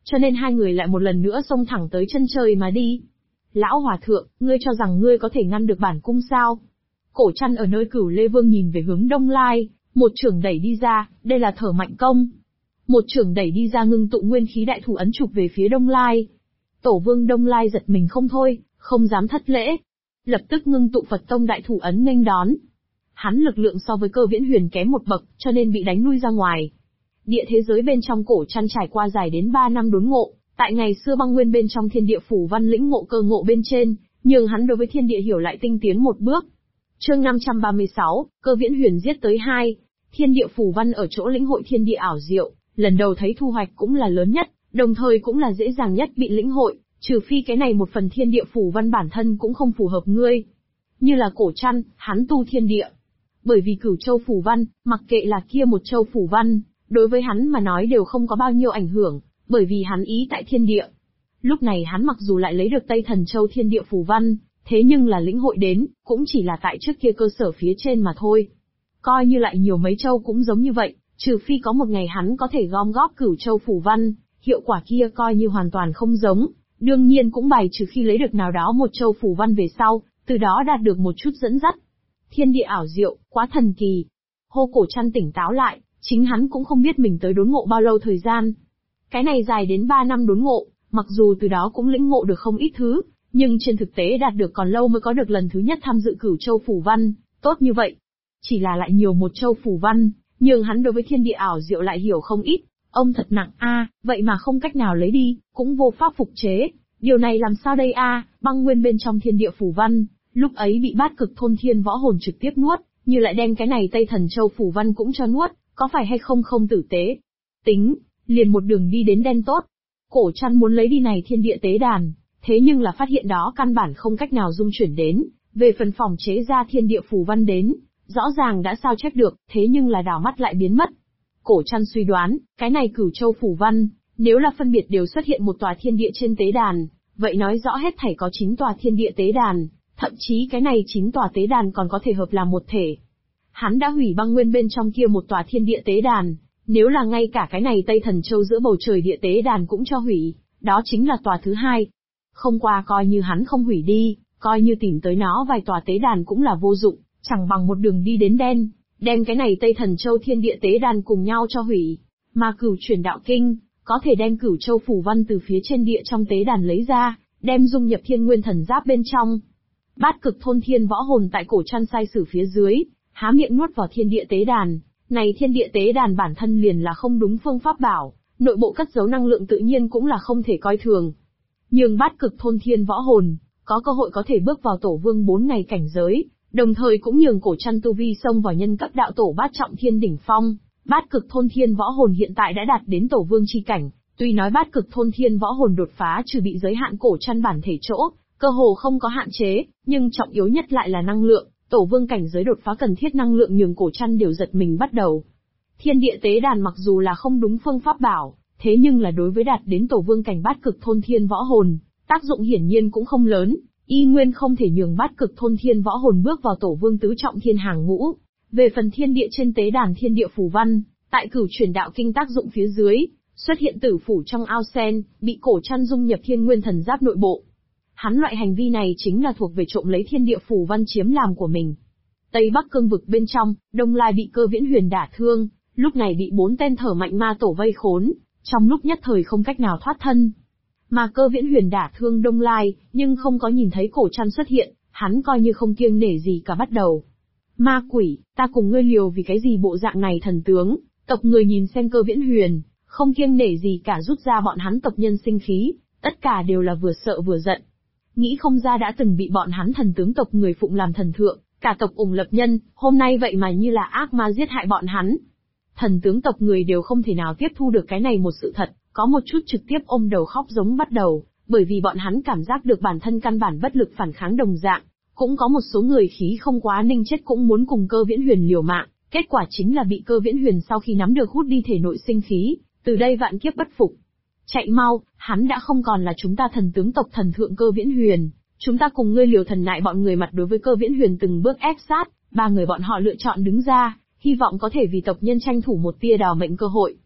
cho nên hai người lại một lần nữa xông thẳng tới chân trời mà đi. Lão hòa thượng, ngươi cho rằng ngươi có thể ngăn được bản cung sao? Cổ Trăn ở nơi Cửu Lê Vương nhìn về hướng Đông Lai, một chưởng đẩy đi ra, đây là Thở Mạnh Công. Một chưởng đẩy đi ra ngưng tụ nguyên khí đại thủ ấn chụp về phía Đông Lai. Tổ Vương Đông Lai giật mình không thôi, không dám thất lễ. Lập tức ngưng tụ Phật Tông đại thủ ấn nghênh đón. Hắn lực lượng so với Cơ Viễn Huyền kém một bậc, cho nên bị đánh lui ra ngoài. Địa thế giới bên trong Cổ Trăn trải qua dài đến 3 năm đốn ngộ, tại ngày xưa băng nguyên bên trong thiên địa phủ văn lĩnh ngộ cơ ngộ bên trên, nhưng hắn đối với thiên địa hiểu lại tinh tiến một bước. Chương 536, Cơ Viễn Huyền giết tới 2. Thiên địa phủ văn ở chỗ lĩnh hội thiên địa ảo diệu, lần đầu thấy thu hoạch cũng là lớn nhất, đồng thời cũng là dễ dàng nhất bị lĩnh hội, trừ phi cái này một phần thiên địa phủ văn bản thân cũng không phù hợp ngươi. Như là Cổ Trăn, hắn tu thiên địa. Bởi vì Cửu Châu phủ văn, mặc kệ là kia một châu phủ văn, đối với hắn mà nói đều không có bao nhiêu ảnh hưởng, bởi vì hắn ý tại thiên địa. Lúc này hắn mặc dù lại lấy được Tây Thần Châu thiên địa phủ văn, thế nhưng là lĩnh hội đến, cũng chỉ là tại trước kia cơ sở phía trên mà thôi. Coi như lại nhiều mấy châu cũng giống như vậy, trừ phi có một ngày hắn có thể gom góp Cửu Châu phủ văn, hiệu quả kia coi như hoàn toàn không giống, đương nhiên cũng bài trừ khi lấy được nào đó một châu phủ văn về sau, từ đó đạt được một chút dẫn dắt. Thiên địa ảo diệu, quá thần kỳ. Hô Cổ Trăn tỉnh táo lại, chính hắn cũng không biết mình tới đốn ngộ bao lâu thời gian. Cái này dài đến 3 năm đốn ngộ, mặc dù từ đó cũng lĩnh ngộ được không ít thứ, nhưng trên thực tế đạt được còn lâu mới có được lần thứ nhất tham dự Cửu Châu phủ văn, tốt như vậy. Chỉ là lại nhiều một châu phủ văn, nhưng hắn đối với thiên địa ảo diệu lại hiểu không ít, ông thật nặng vậy mà không cách nào lấy đi, cũng vô pháp phục chế, điều này làm sao đây băng nguyên bên trong thiên địa phủ văn, lúc ấy bị Bát Cực Thôn Thiên Võ Hồn trực tiếp nuốt, như lại đem cái này Tây Thần Châu phủ văn cũng cho nuốt, có phải hay không không tử tế. Tính, liền một đường đi đến đen tốt. Cổ Trăn muốn lấy đi này thiên địa tế đàn, thế nhưng là phát hiện đó căn bản không cách nào dung chuyển đến, về phần phòng chế ra thiên địa phủ văn đến, rõ ràng đã sao chép được, thế nhưng là đảo mắt lại biến mất. Cổ Trăn suy đoán, cái này Cửu Châu phủ văn, nếu là phân biệt đều xuất hiện một tòa thiên địa trên tế đàn, vậy nói rõ hết thảy có 9 tòa thiên địa tế đàn, thậm chí cái này 9 tòa tế đàn còn có thể hợp làm một thể. Hắn đã hủy băng nguyên bên trong kia một tòa thiên địa tế đàn, nếu là ngay cả cái này Tây Thần Châu giữa bầu trời địa tế đàn cũng cho hủy, đó chính là tòa thứ 2. Không qua coi như hắn không hủy đi, coi như tìm tới nó vài tòa tế đàn cũng là vô dụng, chẳng bằng một đường đi đến đen, đem cái này Tây Thần Châu thiên địa tế đàn cùng nhau cho hủy. Mà Cửu Chuyển Đạo Kinh, có thể đem Cửu Châu phủ văn từ phía trên địa trong tế đàn lấy ra, đem dung nhập Thiên Nguyên Thần Giáp bên trong. Bát Cực Thôn Thiên Võ Hồn tại Cổ Trăn sai sử phía dưới, há miệng nuốt vào thiên địa tế đàn. Này thiên địa tế đàn bản thân liền là không đúng phương pháp bảo, nội bộ cất giấu năng lượng tự nhiên cũng là không thể coi thường. Nhưng Bát Cực Thôn Thiên Võ Hồn, có cơ hội có thể bước vào Tổ Vương 4 ngày cảnh giới, đồng thời cũng nhường Cổ Trăn tu vi xông vào nhân cấp đạo tổ bát trọng thiên đỉnh phong. Bát Cực Thôn Thiên Võ Hồn hiện tại đã đạt đến Tổ Vương chi cảnh, tuy nói Bát Cực Thôn Thiên Võ Hồn đột phá trừ bị giới hạn Cổ Trăn bản thể chỗ, cơ hồ không có hạn chế, nhưng trọng yếu nhất lại là năng lượng. Tổ Vương cảnh giới đột phá cần thiết năng lượng nhường Cổ Trăn đều giật mình bắt đầu. Thiên địa tế đàn mặc dù là không đúng phương pháp bảo, thế nhưng là đối với đạt đến Tổ Vương cảnh Bát Cực Thôn Thiên Võ Hồn, tác dụng hiển nhiên cũng không lớn, y nguyên không thể nhường Bát Cực Thôn Thiên Võ Hồn bước vào Tổ Vương tứ trọng thiên hàng ngũ. Về phần thiên địa trên tế đàn thiên địa phù văn, tại Cửu Chuyển Đạo Kinh tác dụng phía dưới, xuất hiện tử phủ trong ao sen, bị Cổ Trăn dung nhập Thiên Nguyên Thần Giáp nội bộ. Hắn loại hành vi này chính là thuộc về trộm lấy thiên địa phù văn chiếm làm của mình. Tây Bắc cương vực bên trong, Đông Lai bị Cơ Viễn Huyền đả thương, lúc này bị 4 tên Thở Mạnh ma tổ vây khốn, trong lúc nhất thời không cách nào thoát thân. Mà Cơ Viễn Huyền đả thương Đông Lai, nhưng không có nhìn thấy Cổ Trăn xuất hiện, hắn coi như không kiêng nể gì cả bắt đầu. Ma quỷ, ta cùng ngươi liều vì cái gì bộ dạng này thần tướng, tộc người nhìn xem Cơ Viễn Huyền, không kiêng nể gì cả rút ra bọn hắn tộc nhân sinh khí, tất cả đều là vừa sợ vừa giận. Nghĩ không ra đã từng bị bọn hắn thần tướng tộc người phụng làm thần thượng, cả tộc ủng lập nhân, hôm nay vậy mà như là ác ma giết hại bọn hắn. Thần tướng tộc người đều không thể nào tiếp thu được cái này một sự thật, có một chút trực tiếp ôm đầu khóc giống bắt đầu, bởi vì bọn hắn cảm giác được bản thân căn bản bất lực phản kháng đồng dạng. Cũng có một số người khí không quá ninh chết cũng muốn cùng Cơ Viễn Huyền liều mạng, kết quả chính là bị Cơ Viễn Huyền sau khi nắm được hút đi thể nội sinh khí, từ đây vạn kiếp bất phục. Chạy mau, hắn đã không còn là chúng ta thần tướng tộc thần thượng Cơ Viễn Huyền, chúng ta cùng ngươi liều thần nại bọn người mặt đối với Cơ Viễn Huyền từng bước ép sát, 3 người bọn họ lựa chọn đứng ra, hy vọng có thể vì tộc nhân tranh thủ một tia đào mệnh cơ hội.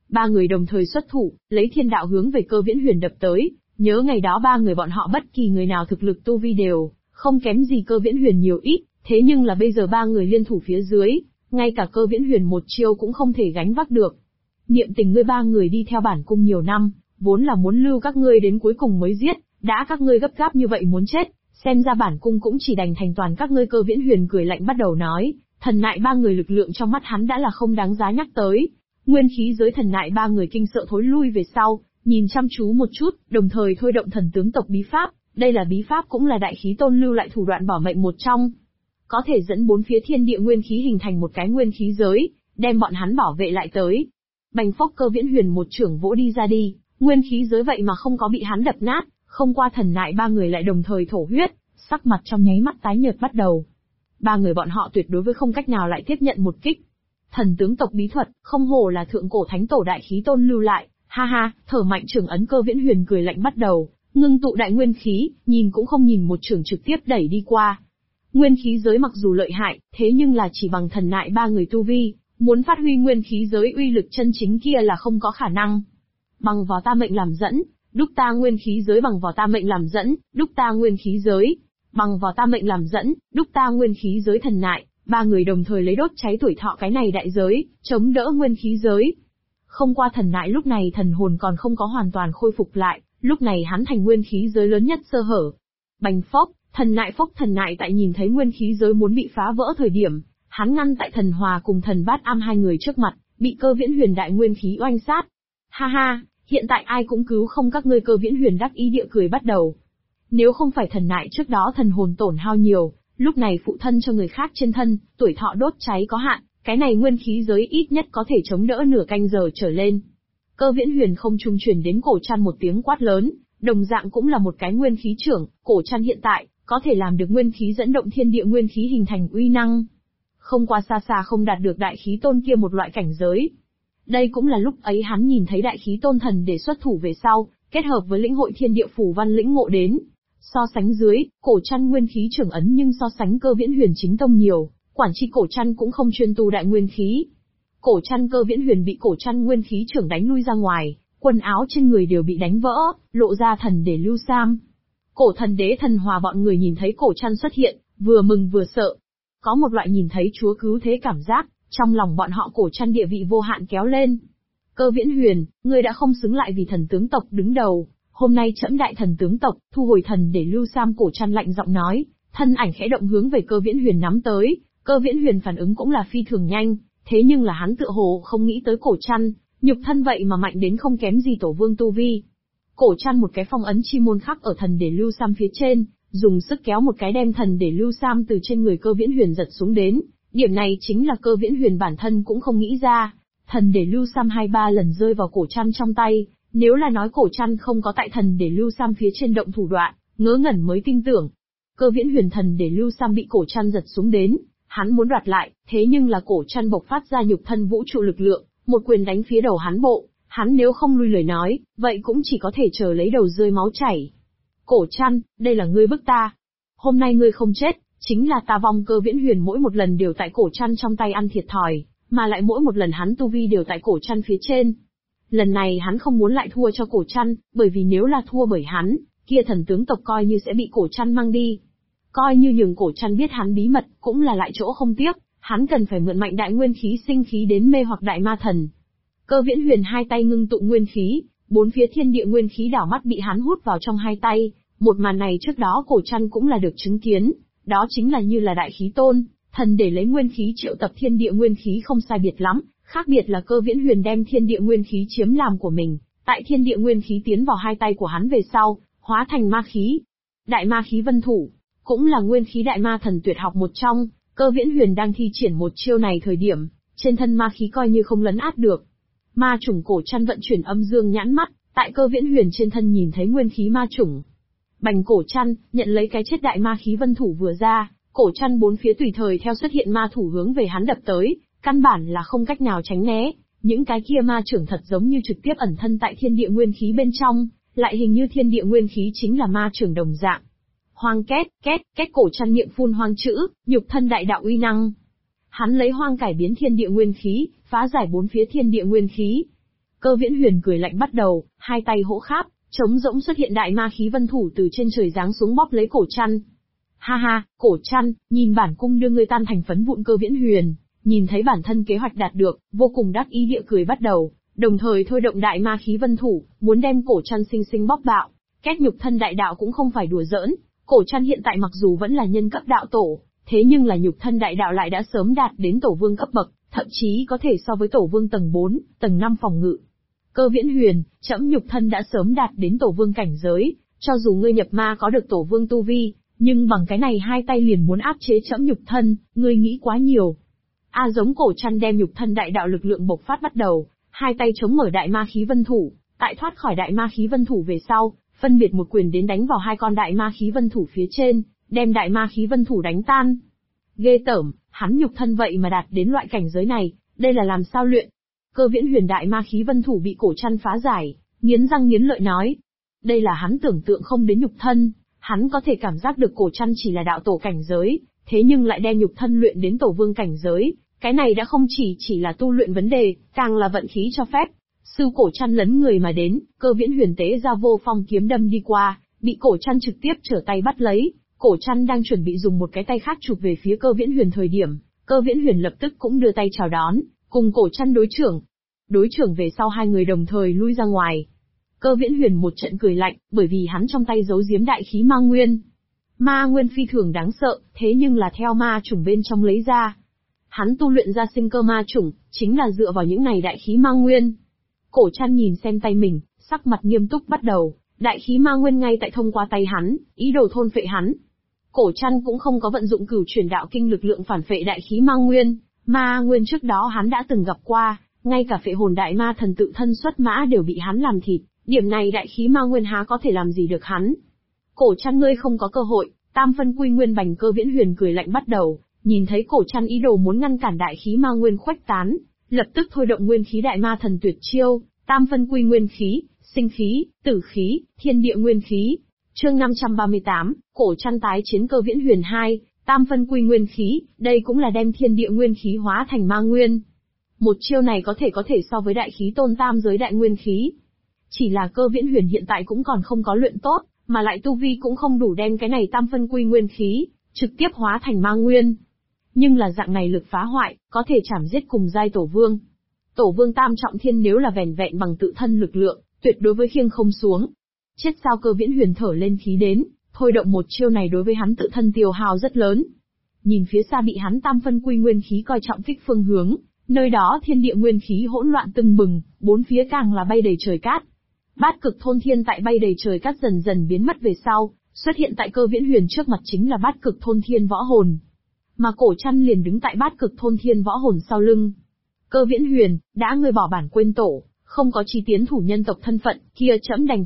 Ba người đồng thời xuất thủ, lấy thiên đạo hướng về Cơ Viễn Huyền đập tới. Nhớ ngày đó ba người bọn họ bất kỳ người nào thực lực tu vi đều không kém gì Cơ Viễn Huyền nhiều ít, thế nhưng là bây giờ ba người liên thủ phía dưới, ngay cả Cơ Viễn Huyền một chiêu cũng không thể gánh vác được. Niệm tình ngươi ba người đi theo bản cung nhiều năm, vốn là muốn lưu các ngươi đến cuối cùng mới giết, đã các ngươi gấp gáp như vậy muốn chết, xem ra bản cung cũng chỉ đành thành toàn các ngươi. Cơ Viễn Huyền cười lạnh bắt đầu nói, thần nại ba người lực lượng trong mắt hắn đã là không đáng giá nhắc tới. Nguyên khí giới thần nại ba người kinh sợ thối lui về sau, nhìn chăm chú một chút, đồng thời thôi động thần tướng tộc bí pháp, đây là bí pháp cũng là đại khí tôn lưu lại thủ đoạn bảo mệnh một trong. Có thể dẫn bốn phía thiên địa nguyên khí hình thành một cái nguyên khí giới, đem bọn hắn bảo vệ lại tới. Bành phốc, Cơ Viễn Huyền một trưởng vỗ đi ra đi, nguyên khí giới vậy mà không có bị hắn đập nát, không qua thần nại ba người lại đồng thời thổ huyết, sắc mặt trong nháy mắt tái nhợt bắt đầu. Ba người bọn họ tuyệt đối với không cách nào lại tiếp nhận một kích. Thần tướng tộc bí thuật, không hổ là thượng cổ thánh tổ đại khí tôn lưu lại, ha ha, thở mạnh trưởng ấn. Cơ Viễn Huyền cười lạnh bắt đầu, ngưng tụ đại nguyên khí, nhìn cũng không nhìn một trưởng trực tiếp đẩy đi qua. Nguyên khí giới mặc dù lợi hại, thế nhưng là chỉ bằng thần nại ba người tu vi, muốn phát huy nguyên khí giới uy lực chân chính kia là không có khả năng. Bằng vào ta mệnh làm dẫn, đúc ta nguyên khí giới. Bằng vào ta mệnh làm dẫn, đúc ta nguyên khí giới. Bằng vào ta mệnh làm dẫn, đúc ta nguyên khí giới. Thần nại ba người đồng thời lấy đốt cháy tuổi thọ cái này đại giới, chống đỡ nguyên khí giới. Không qua thần nại lúc này thần hồn còn không có hoàn toàn khôi phục lại, lúc này hắn thành nguyên khí giới lớn nhất sơ hở. Bành phốc, thần nại tại nhìn thấy nguyên khí giới muốn bị phá vỡ thời điểm, hắn ngăn tại thần hòa cùng thần bát am hai người trước mặt, bị Cơ Viễn Huyền đại nguyên khí oanh sát. Ha ha, hiện tại ai cũng cứu không các ngươi. Cơ Viễn Huyền đắc ý địa cười bắt đầu. Nếu không phải thần nại trước đó thần hồn tổn hao nhiều, lúc này phụ thân cho người khác trên thân, tuổi thọ đốt cháy có hạn, cái này nguyên khí giới ít nhất có thể chống đỡ nửa canh giờ trở lên. Cơ Viễn Huyền không trung truyền đến cổ trăn một tiếng quát lớn, đồng dạng cũng là một cái nguyên khí trưởng, cổ trăn hiện tại có thể làm được nguyên khí dẫn động thiên địa nguyên khí hình thành uy năng. Không qua xa xa không đạt được đại khí tôn kia một loại cảnh giới. Đây cũng là lúc ấy hắn nhìn thấy đại khí tôn thần để xuất thủ về sau, kết hợp với lĩnh hội thiên địa phủ văn lĩnh ngộ đến. So sánh dưới, cổ trăn nguyên khí trưởng ấn nhưng so sánh Cơ Viễn Huyền chính tông nhiều, quản chi cổ trăn cũng không chuyên tu đại nguyên khí. Cổ trăn Cơ Viễn Huyền bị cổ trăn nguyên khí trưởng đánh lui ra ngoài, quần áo trên người đều bị đánh vỡ, lộ ra thần để lưu sam. Cổ thần đế thần hòa bọn người nhìn thấy cổ trăn xuất hiện, vừa mừng vừa sợ. Có một loại nhìn thấy chúa cứu thế cảm giác, trong lòng bọn họ cổ trăn địa vị vô hạn kéo lên. Cơ Viễn Huyền, ngươi đã không xứng lại vì thần tướng tộc đứng đầu, hôm nay trẫm đại thần tướng tộc, thu hồi thần để lưu sam. Cổ trăn lạnh giọng nói, thân ảnh khẽ động hướng về Cơ Viễn Huyền nắm tới. Cơ Viễn Huyền phản ứng cũng là phi thường nhanh, thế nhưng là hắn tựa hồ không nghĩ tới cổ trăn, nhục thân vậy mà mạnh đến không kém gì tổ vương tu vi. Cổ trăn một cái phong ấn chi môn khắc ở thần để lưu sam phía trên, dùng sức kéo một cái đem thần để lưu sam từ trên người Cơ Viễn Huyền giật xuống đến. Điểm này chính là Cơ Viễn Huyền bản thân cũng không nghĩ ra. Thần để lưu sam 2-3 lần rơi vào cổ trăn trong tay, nếu là nói cổ trăn không có tại thần để lưu sam phía trên động thủ đoạn, ngớ ngẩn mới tin tưởng. Cơ Viễn Huyền thần để lưu sam bị cổ trăn giật xuống đến, hắn muốn đoạt lại, thế nhưng là cổ trăn bộc phát ra nhục thân vũ trụ lực lượng, một quyền đánh phía đầu hắn bộ, hắn nếu không lui lời nói, vậy cũng chỉ có thể chờ lấy đầu rơi máu chảy. Cổ trăn, đây là ngươi bức ta. Hôm nay ngươi không chết, chính là ta vong. Cơ Viễn Huyền mỗi một lần đều tại cổ trăn trong tay ăn thiệt thòi, mà lại mỗi một lần hắn tu vi đều tại cổ trăn phía trên. Lần này hắn không muốn lại thua cho cổ trăn, bởi vì nếu là thua bởi hắn, kia thần tướng tộc coi như sẽ bị cổ trăn mang đi. Coi như nhường cổ trăn biết hắn bí mật, cũng là lại chỗ không tiếc, hắn cần phải mượn mạnh đại nguyên khí sinh khí đến mê hoặc đại ma thần. Cơ Viễn Huyền hai tay ngưng tụ nguyên khí, bốn phía thiên địa nguyên khí đảo mắt bị hắn hút vào trong hai tay. Một màn này trước đó cổ trăn cũng là được chứng kiến, đó chính là như là đại khí tôn, thần để lấy nguyên khí triệu tập thiên địa nguyên khí không sai biệt lắm, khác biệt là Cơ Viễn Huyền đem thiên địa nguyên khí chiếm làm của mình, tại thiên địa nguyên khí tiến vào hai tay của hắn về sau, hóa thành ma khí. Đại ma khí vân thủ, cũng là nguyên khí đại ma thần tuyệt học một trong, Cơ Viễn Huyền đang thi triển một chiêu này thời điểm, trên thân ma khí coi như không lấn át được. Ma chủng cổ trăn vận chuyển âm dương nhãn mắt, tại Cơ Viễn Huyền trên thân nhìn thấy nguyên khí ma chủng. Bành cổ trăn, nhận lấy cái chết đại ma khí vân thủ vừa ra, cổ trăn bốn phía tùy thời theo xuất hiện ma thủ hướng về hắn đập tới, căn bản là không cách nào tránh né, những cái kia ma trưởng thật giống như trực tiếp ẩn thân tại thiên địa nguyên khí bên trong, lại hình như thiên địa nguyên khí chính là ma trưởng đồng dạng. Hoang két, két, két. Cổ trăn miệng phun hoang chữ, nhục thân đại đạo uy năng. Hắn lấy hoang cải biến thiên địa nguyên khí, phá giải bốn phía thiên địa nguyên khí. Cơ Viễn Huyền cười lạnh bắt đầu, hai tay hỗ kháp, trống rỗng xuất hiện đại ma khí vân thủ từ trên trời giáng xuống bóp lấy cổ chăn. Ha ha, cổ chăn, nhìn bản cung đưa ngươi tan thành phấn vụn. Cơ Viễn Huyền, nhìn thấy bản thân kế hoạch đạt được, vô cùng đắc ý địa cười bắt đầu, đồng thời thôi động đại ma khí vân thủ, muốn đem cổ chăn sinh sinh bóp bạo. Kết nhục thân đại đạo cũng không phải đùa giỡn, cổ chăn hiện tại mặc dù vẫn là nhân cấp đạo tổ, thế nhưng là nhục thân đại đạo lại đã sớm đạt đến tổ vương cấp bậc, thậm chí có thể so với tổ vương tầng 4, tầng 5 phòng ngự. Cơ Viễn Huyền, trẫm nhục thân đã sớm đạt đến tổ vương cảnh giới, cho dù ngươi nhập ma có được tổ vương tu vi, nhưng bằng cái này hai tay liền muốn áp chế trẫm nhục thân, ngươi nghĩ quá nhiều. Giống cổ chăn đem nhục thân đại đạo lực lượng bộc phát bắt đầu, hai tay chống mở đại ma khí vân thủ, tại thoát khỏi đại ma khí vân thủ về sau, phân biệt một quyền đến đánh vào hai con đại ma khí vân thủ phía trên, đem đại ma khí vân thủ đánh tan. Ghê tởm, hắn nhục thân vậy mà đạt đến loại cảnh giới này, đây là làm sao luyện? Cơ Viễn Huyền đại ma khí vân thủ bị cổ chăn phá giải, nghiến răng nghiến lợi nói. Đây là hắn tưởng tượng không đến nhục thân, hắn có thể cảm giác được cổ chăn chỉ là đạo tổ cảnh giới, thế nhưng lại đem nhục thân luyện đến tổ vương cảnh giới, cái này đã không chỉ là tu luyện vấn đề, càng là vận khí cho phép. Sư cổ chăn lấn người mà đến, Cơ Viễn Huyền tế ra vô phong kiếm đâm đi qua, bị cổ chăn trực tiếp trở tay bắt lấy. Cổ chăn đang chuẩn bị dùng một cái tay khác chụp về phía Cơ Viễn Huyền thời điểm, Cơ Viễn Huyền lập tức cũng đưa tay chào đón, cùng cổ chăn đối chưởng. Đối chưởng về sau hai người đồng thời lui ra ngoài. Cơ Viễn Huyền một trận cười lạnh, bởi vì hắn trong tay giấu giếm đại khí ma nguyên. Ma nguyên phi thường đáng sợ, thế nhưng là theo ma chủng bên trong lấy ra. Hắn tu luyện ra sinh cơ ma chủng, chính là dựa vào những này đại khí ma nguyên. Cổ chăn nhìn xem tay mình, sắc mặt nghiêm túc bắt đầu, đại khí ma nguyên ngay tại thông qua tay hắn, ý đồ thôn phệ hắn. Cổ chăn cũng không có vận dụng cửu chuyển đạo kinh lực lượng phản phệ đại khí ma nguyên trước đó hắn đã từng gặp qua, ngay cả phệ hồn đại ma thần tự thân xuất mã đều bị hắn làm thịt, điểm này đại khí ma nguyên há có thể làm gì được hắn. Cổ chăn ngươi không có cơ hội, tam phân quy nguyên bành. Cơ Viễn Huyền cười lạnh bắt đầu, nhìn thấy cổ chăn ý đồ muốn ngăn cản đại khí ma nguyên khuếch tán, lập tức thôi động nguyên khí đại ma thần tuyệt chiêu, tam phân quy nguyên khí, sinh khí, tử khí, thiên địa nguyên khí. Chương 538, cổ chăn tái chiến. Cơ Viễn Huyền 2, tam phân quy nguyên khí, đây cũng là đem thiên địa nguyên khí hóa thành ma nguyên. Một chiêu này có thể so với đại khí tôn tam giới đại nguyên khí. Chỉ là Cơ Viễn Huyền hiện tại cũng còn không có luyện tốt, mà lại tu vi cũng không đủ đem cái này tam phân quy nguyên khí trực tiếp hóa thành ma nguyên. Nhưng là dạng này lực phá hoại, có thể chảm giết cùng giai tổ vương. Tổ vương tam trọng thiên nếu là vẻn vẹn bằng tự thân lực lượng, tuyệt đối với khiêng không xuống. Chết sao? Cơ Viễn Huyền thở lên khí đến, thôi động một chiêu này đối với hắn tự thân tiêu hao rất lớn. Nhìn phía xa bị hắn tam phân quy nguyên khí coi trọng kích phương hướng, nơi đó thiên địa nguyên khí hỗn loạn tưng bừng, bốn phía càng là bay đầy trời cát. Bát cực thôn thiên tại bay đầy trời cát dần dần biến mất về sau, xuất hiện tại Cơ Viễn Huyền trước mặt chính là bát cực thôn thiên võ hồn. Mà cổ chăn liền đứng tại bát cực thôn thiên võ hồn sau lưng. Cơ Viễn Huyền, đã ngươi bỏ bản quên tổ, không có chi tiến thủ nhân tộc thân phận, kia trẫm đành